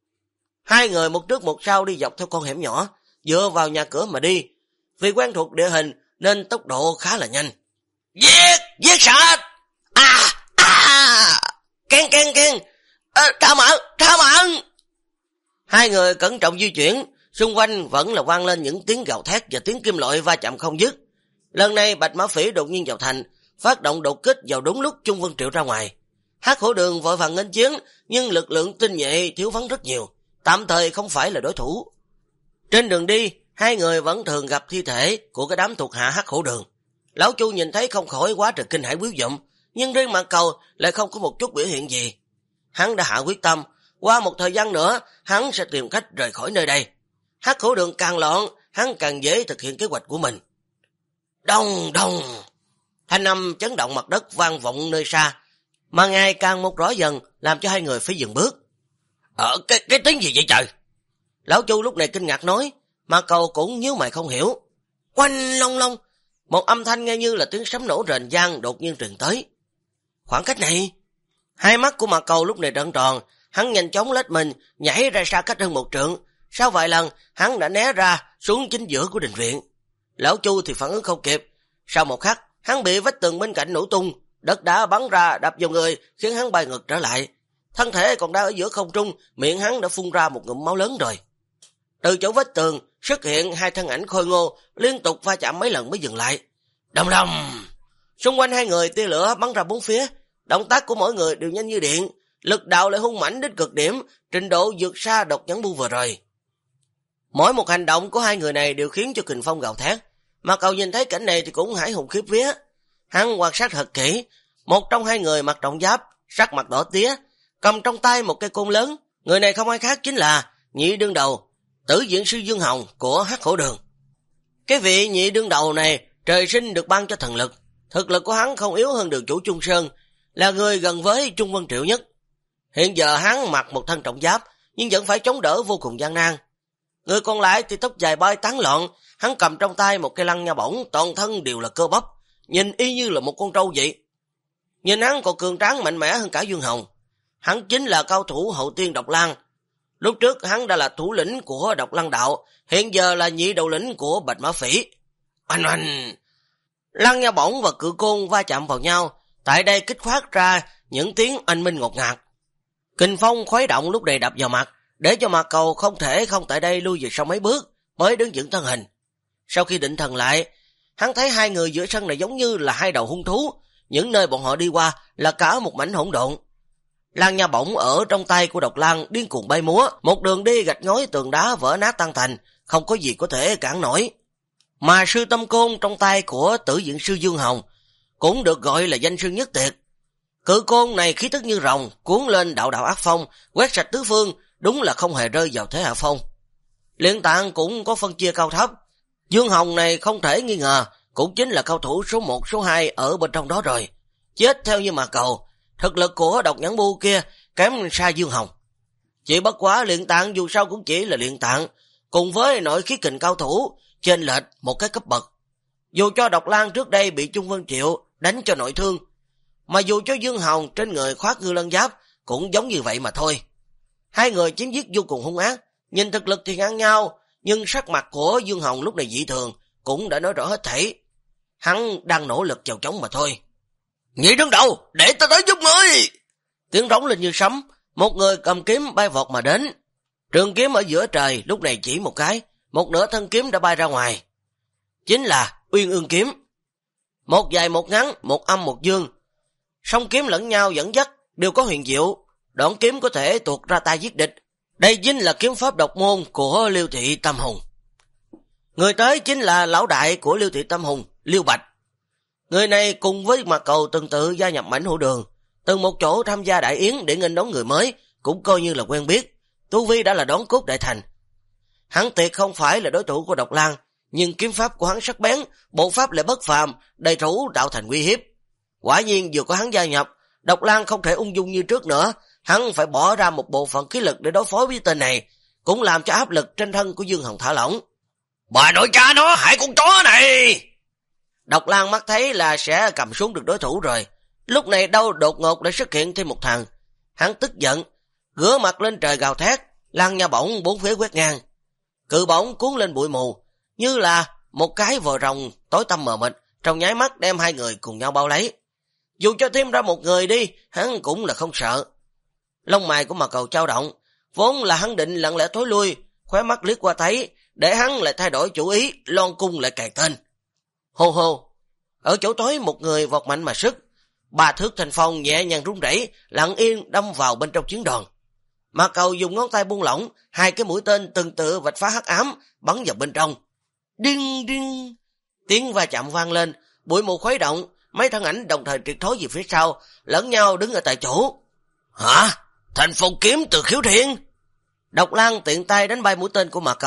2 người một trước một sau đi dọc theo con hẻm nhỏ, dựa vào nhà cửa mà đi. Vì quen thuộc địa hình nên tốc độ khá là nhanh. Giết sạch! Keng! Tha mạng! 2 người cẩn trọng di chuyển, xung quanh vẫn là vang lên những tiếng gào thét và tiếng kim loại va chạm không dứt. Lần này Bạch Mã Phỉ đột nhiên vào thành, phát động đột kích vào đúng lúc Trung Vân Triệu ra ngoài. Hắc Hổ Đường vội vàng nghênh chiến, nhưng lực lượng tinh nhuệ thiếu vắng rất nhiều, tạm thời không phải là đối thủ. Trên đường đi, 2 người vẫn thường gặp thi thể của cái đám thuộc hạ Hắc Hổ Đường. Lão Chu nhìn thấy không khỏi quá trời kinh hãi quýu dụm, nhưng riêng Mã Cầu lại không có một chút biểu hiện gì. Hắn đã hạ quyết tâm, qua một thời gian nữa hắn sẽ tìm cách rời khỏi nơi đây. Hắc Hổ Đường càng loạn, hắn càng dễ thực hiện kế hoạch của mình. Đông đông, thanh âm chấn động mặt đất vang vọng nơi xa, mà ngày càng một rõ dần, làm cho hai người phải dừng bước. Cái tiếng gì vậy trời? Lão Chu lúc này kinh ngạc nói, mà Cầu cũng nhíu mày không hiểu. Oanh long long, một âm thanh nghe như là tiếng sấm nổ rền vang đột nhiên truyền tới. Khoảng cách này, hai mắt của Mạc Cầu lúc này trợn tròn, hắn nhanh chóng lết mình, nhảy ra xa cách hơn 1 trượng. Sau vài lần, hắn đã né ra xuống chính giữa của đình viện. Lão Chu thì phản ứng không kịp. Sau một khắc, hắn bị vách tường bên cạnh nổ tung, đất đá bắn ra đập vào người, khiến hắn bay ngược trở lại. Thân thể còn đang ở giữa không trung, miệng hắn đã phun ra một ngụm máu lớn rồi. Từ chỗ vách tường xuất hiện hai thân ảnh khôi ngô, liên tục va chạm mấy lần mới dừng lại. Đầm đầm, xung quanh hai người tia lửa bắn ra bốn phía, động tác của mỗi người đều nhanh như điện, lực đạo lại hung mãnh đến cực điểm, trình độ vượt xa Độc Nhãn Bu vừa rồi. Mỗi một hành động của hai người này đều khiến cho kình phong gào thét, mà Cầu nhìn thấy cảnh này thì cũng hãi hùng khiếp vía. Hắn quan sát thật kỹ, một trong hai người mặc trọng giáp, sắc mặt đỏ tía, cầm trong tay một cây côn lớn. Người này không ai khác chính là nhị đương đầu, Tử Diện Sư Dương Hồng của Hắc Hổ Đường. Cái vị nhị đương đầu này trời sinh được ban cho thần lực, thực lực của hắn không yếu hơn đường chủ Trung Sơn, là người gần với Trung Vân Triệu nhất. Hiện giờ hắn mặc một thân trọng giáp, nhưng vẫn phải chống đỡ vô cùng gian nan. Người còn lại thì tóc dài bay tán loạn, hắn cầm trong tay một cây lăng nha bổng, toàn thân đều là cơ bắp, nhìn y như là một con trâu vậy. Nhìn hắn còn cường tráng mạnh mẽ hơn cả Dương Hồng. Hắn chính là cao thủ hậu tiên Độc Lang. Lúc trước hắn đã là thủ lĩnh của Độc Lang đạo, hiện giờ là nhị đầu lĩnh của Bạch Mã Phỉ. Oanh oanh, lăng nha bổng và cự côn va chạm vào nhau, tại đây kích phát ra những tiếng oanh minh ngột ngạt. Kình phong khuấy động lúc này đập vào mặt, để cho Mạc Cầu không thể không tại đây lui về sau mấy bước mới đứng vững thân hình. Sau khi định thần lại, hắn thấy hai người giữa sân này giống như là hai đầu hung thú, những nơi bọn họ đi qua là cả một mảnh hỗn độn. Lăng nha bổng ở trong tay của Độc Lang điên cuồng bay múa, một đường đi gạch ngói tường đá vỡ nát tan thành, không có gì có thể cản nổi. Mà sư tâm côn trong tay của Tử Diện Sư Dương Hồng cũng được gọi là danh sư nhất tuyệt. Cự côn này khí tức như rồng, cuốn lên đạo đạo ác phong, quét sạch tứ phương, đúng là không hề rơi vào thế hạ phong. Luyện tạng cũng có phân chia cao thấp, Dương Hồng này không thể nghi ngờ cũng chính là cao thủ số 1 số 2 ở bên trong đó rồi. Chết theo như Mạc Cầu, thực lực của Độc Nhãn Bu kia kém xa Dương Hồng. Chỉ bất quá luyện tạng dù sao cũng chỉ là luyện tạng, cùng với nội khí kình cao thủ chênh lệch một cái cấp bậc. Dù cho Độc Lang trước đây bị Trung Vân Triệu đánh cho nội thương, mà dù cho Dương Hồng trên người khoác ngư lân giáp cũng giống như vậy mà thôi. Hai người chém giết vô cùng hung ác, nhìn thực lực thì ngang nhau, nhưng sắc mặt của Dương Hồng lúc này dị thường cũng đã nói rõ hết thảy. Hắn đang nỗ lực chèo chống mà thôi. Nhị đứng đầu, để ta tới giúp ngươi! Tiếng rống lên như sấm, một người cầm kiếm bay vọt mà đến. Trường kiếm ở giữa trời lúc này chỉ một cái, một nửa thân kiếm đã bay ra ngoài. Chính là Uyên Ương kiếm. Một dài một ngắn, một âm một dương. Song kiếm lẫn nhau dẫn dắt, đều có huyền diệu. Đoạn kiếm có thể tuột ra tay giết địch. Đây chính là kiếm pháp độc môn của Liêu Thị Tâm Hùng. Người tới chính là lão đại của Liêu Thị Tâm Hùng, Liêu Bạch. Người này cùng với Mạc Cầu từng tự gia nhập Mãnh Hổ Đường, từng một chỗ tham gia đại yến để nghênh đón người mới, cũng coi như là quen biết. Tu vi đã là đón cốt đại thành. Hắn tuyệt không phải là đối thủ của Độc Lang, nhưng kiếm pháp của hắn sắc bén, bộ pháp lại bất phàm, đầy thủ tạo thành uy hiếp. Quả nhiên vừa có hắn gia nhập, Độc Lang không thể ung dung như trước nữa, hắn phải bỏ ra một bộ phận khí lực để đối phó với tên này, cũng làm cho áp lực trên thân của Dương Hồng thả lỏng. Bà nội cha nó, hại con chó này! Độc Lang mắt thấy là sẽ cầm xuống được đối thủ rồi. Lúc này đâu đột ngột đã xuất hiện thêm một thằng. Hắn tức giận, gửa mặt lên trời gào thét, lăng nha bổng bốn phía quét ngang. Cự bổng cuốn lên bụi mù, như là một cái vòi rồng tối tăm mờ mịt, trong nháy mắt đem hai người cùng nhau bao lấy. Dù cho thêm ra một người đi, hắn cũng là không sợ. Lông mày của Mạc Cầu chao động, vốn là hắn định lặng lẽ thối lui, khóe mắt liếc qua thấy, để hắn lại thay đổi chủ ý, lon cung lại cài tên. Hô hô, ở chỗ tối một người vọt mạnh mà sức, 3 thước thanh phong nhẹ nhàng rung rẩy, lặng yên đâm vào bên trong chiến đoàn. Mạc Cầu dùng ngón tay buông lỏng, 2 cái mũi tên từng tự vạch phá hắc ám, bắn vào bên trong. Đinh đinh, tiếng va chạm vang lên, bụi mù khuấy động, mấy thân ảnh đồng thời triệt thối về phía sau, lẫn nhau đứng ở tại chỗ. Hả? Thành phong kiếm từ Khiếu Thiên? Độc Lang tiện tay đánh bay mũi tên của Mạc Cầu,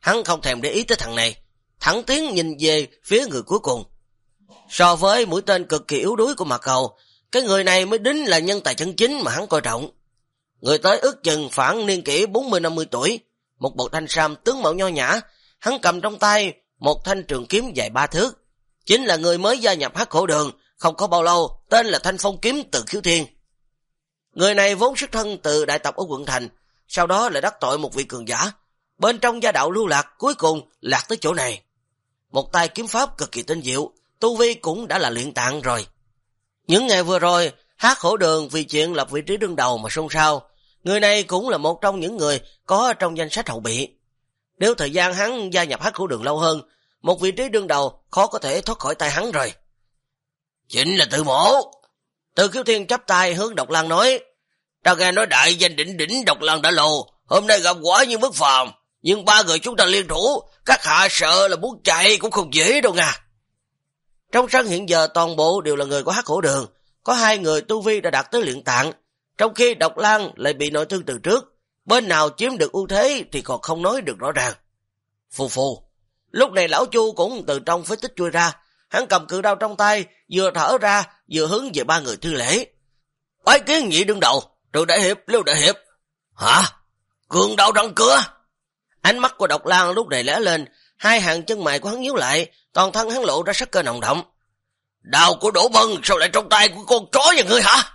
hắn không thèm để ý tới thằng này, thẳng tiến nhìn về phía người cuối cùng. So với mũi tên cực kỳ yếu đuối của Mạc Cầu, cái người này mới đính là nhân tài chân chính mà hắn coi trọng. Người tới ước chừng khoảng niên kỷ 40-50 tuổi, một bộ thanh sam tướng mạo nho nhã, hắn cầm trong tay một thanh trường kiếm dài 3 thước, chính là người mới gia nhập Hắc Hổ Đường không có bao lâu, tên là Thanh Phong Kiếm Từ Khiếu Thiên. Người này vốn xuất thân từ đại tộc ở quận thành, sau đó lại đắc tội một vị cường giả, bên trong gia đạo lưu lạc, cuối cùng lạc tới chỗ này. Một tay kiếm pháp cực kỳ tinh diệu, tu vi cũng đã là luyện tạng rồi. Những ngày vừa rồi, Hắc Hổ Đường vì chuyện lập vị trí đương đầu mà xôn xao. Người này cũng là một trong những người có trong danh sách hậu bị. Nếu thời gian hắn gia nhập Hắc Hổ Đường lâu hơn, một vị trí đương đầu khó có thể thoát khỏi tay hắn rồi. Chính là Từ Mỗ. Từ Khiếu Thiên chắp tay hướng Độc Lang nói, ta nghe nói đại danh đỉnh đỉnh Độc Lang đã lâu, hôm nay gặp quả như bất phàm, nhưng 3 người chúng ta liên thủ, các hạ sợ là muốn chạy cũng không dễ đâu nha. Trong sân hiện giờ toàn bộ đều là người của Hắc Hổ Đường, có 2 người tu vi đã đạt tới luyện tạng, trong khi Độc Lang lại bị nội thương từ trước, bên nào chiếm được ưu thế thì còn không nói được rõ ràng. Phù phù, lúc này lão Chu cũng từ trong phế tích chui ra, hắn cầm cự đao trong tay, vừa thở ra vừa hướng về 3 người thi lễ. Bái kiến nhị đương đầu, Từ đại hiệp, Lưu đại hiệp. Hả? Cường đạo răng cửa? Ánh mắt của Độc Lang lúc này lóe lên, 2 hàng chân mày của hắn nhíu lại, toàn thân hắn lộ ra sắc cơ nồng đậm. Đao của Đỗ Bân sao lại trong tay của con chó nhà ngươi hả?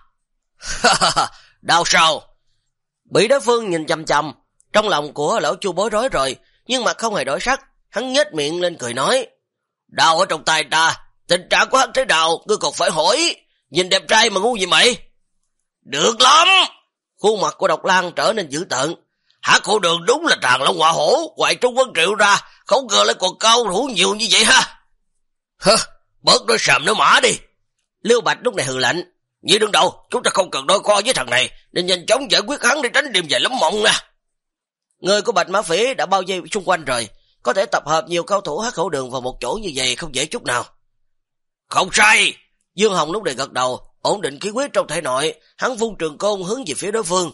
Đao sao? Bị đối phương nhìn chằm chằm, trong lòng của lão Chu bối rối rồi, nhưng mà không hề đổi sắc, hắn nhếch miệng lên cười nói, đao ở trong tay ta, tình trạng của hắn thế nào ngươi còn phải hỏi, nhìn đẹp trai mà ngu gì mày? Được lắm. Khuôn mặt của Độc Lang trở nên dữ tợn. Hắc Hổ Đường đúng là tràn long họa hổ, ngoài Trung Vân Triệu ra, không ngờ lại còn cao thủ nhiều như vậy ha. Hơ, bớt nói sàm nói mã đi. Liêu Bạch lúc này hừ lạnh, nhị đương đầu, chúng ta không cần đôi co với thằng này, nên nhanh chóng giải quyết hắn để tránh đêm dài lắm mộng nha. Người của Bạch Mã Phỉ đã bao vây xung quanh rồi, có thể tập hợp nhiều cao thủ Hắc Hổ Đường vào một chỗ như vậy không dễ chút nào. Không sai. Dương Hồng lúc này gật đầu, ổn định khí huyết trong thể nội, hắn vung trường côn hướng về phía đối phương.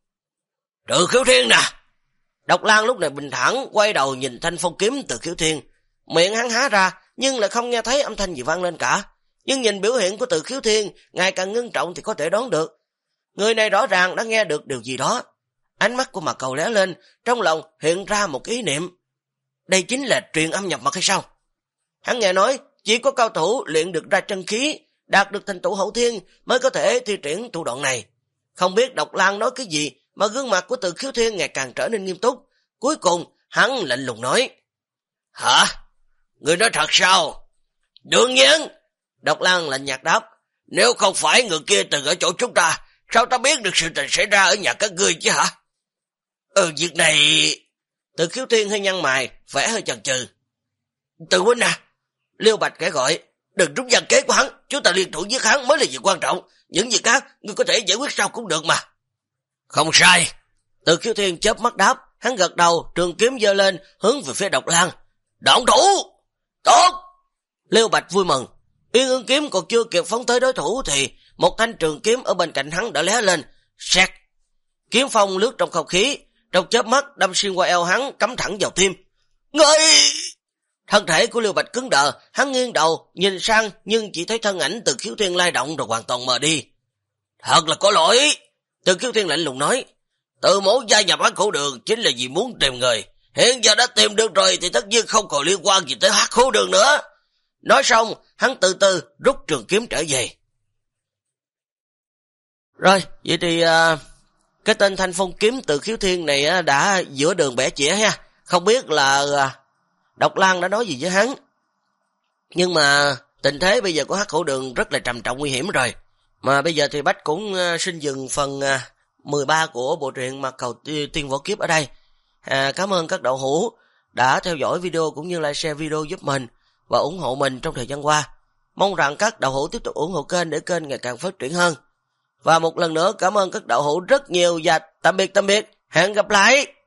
Từ Khiếu Thiên nè. Độc Lang lúc này bình thản quay đầu nhìn thanh phong kiếm Từ Khiếu Thiên, miệng hắn há ra nhưng lại không nghe thấy âm thanh gì vang lên cả. Nhưng nhìn biểu hiện của Từ Khiếu Thiên ngày càng ngưng trọng thì có thể đoán được, người này rõ ràng đã nghe được điều gì đó. Ánh mắt của Mạc Cầu lóe lên, trong lòng hiện ra một ý niệm. Đây chính là truyền âm nhập mật hay sao? Hắn nghe nói chỉ có cao thủ luyện được ra chân khí, đạt được thành tựu hậu thiên mới có thể thi triển thủ đoạn này. Không biết Độc Lang nói cái gì mà gương mặt của Từ Khiếu Thiên ngày càng trở nên nghiêm túc. Cuối cùng hắn lạnh lùng nói, hả? Người nói thật sao? Đương nhiên. Độc Lang lạnh nhạt đáp, nếu không phải người kia từng ở chỗ chúng ta, sao ta biết được sự tình xảy ra ở nhà các ngươi chứ hả? Việc này... Từ Khiếu Thiên hơi nhăn mày, vẻ hơi chần chừ. Từ huynh à, Liêu Bạch kẻ gọi, đừng trúng gian kế của hắn, chúng ta liên thủ giết hắn mới là việc quan trọng, những việc khác ngươi có thể giải quyết sau cũng được mà. Không sai. Từ Khiếu Thiên chớp mắt đáp, hắn gật đầu, trường kiếm giơ lên hướng về phía Độc Lang. Động thủ. Tốt. Liêu Bạch vui mừng. Uyên Ương kiếm còn chưa kịp phóng tới đối thủ thì một thanh trường kiếm ở bên cạnh hắn đã lóe lên, sét. Kiếm phong lướt trong không khí, trong chớp mắt đâm xuyên qua eo hắn, cắm thẳng vào tim. Ngươi! Thân thể của Liêu Bạch cứng đờ, hắn nghiêng đầu nhìn sang nhưng chỉ thấy thân ảnh Từ Khiếu Thiên lay động rồi hoàn toàn mờ đi. Thật là có lỗi. Từ Khiếu Thiên lạnh lùng nói, Từ Mỗ gia nhập Hắc Hổ Đường chính là vì muốn tìm người, hiện giờ đã tìm được rồi thì tất nhiên không còn liên quan gì tới Hắc Hổ Đường nữa. Nói xong, hắn từ từ rút trường kiếm trở về. Rồi, vậy thì cái tên Thanh Phong kiếm Từ Khiếu Thiên này đã giữa đường bẻ chĩa ha. Không biết là Độc Lang đã nói gì với hắn. Nhưng mà tình thế bây giờ của Hắc Hổ Đường rất là trầm trọng nguy hiểm rồi. Mà bây giờ thì Bách cũng xin dừng phần 13 của bộ truyện Mạc Cầu Tiên Võ Kiếp ở đây. Cảm ơn các đạo hữu đã theo dõi video cũng như like share video giúp mình và ủng hộ mình trong thời gian qua. Mong rằng các đạo hữu tiếp tục ủng hộ kênh để kênh ngày càng phát triển hơn. Và một lần nữa cảm ơn các đạo hữu rất nhiều và tạm biệt, hẹn gặp lại.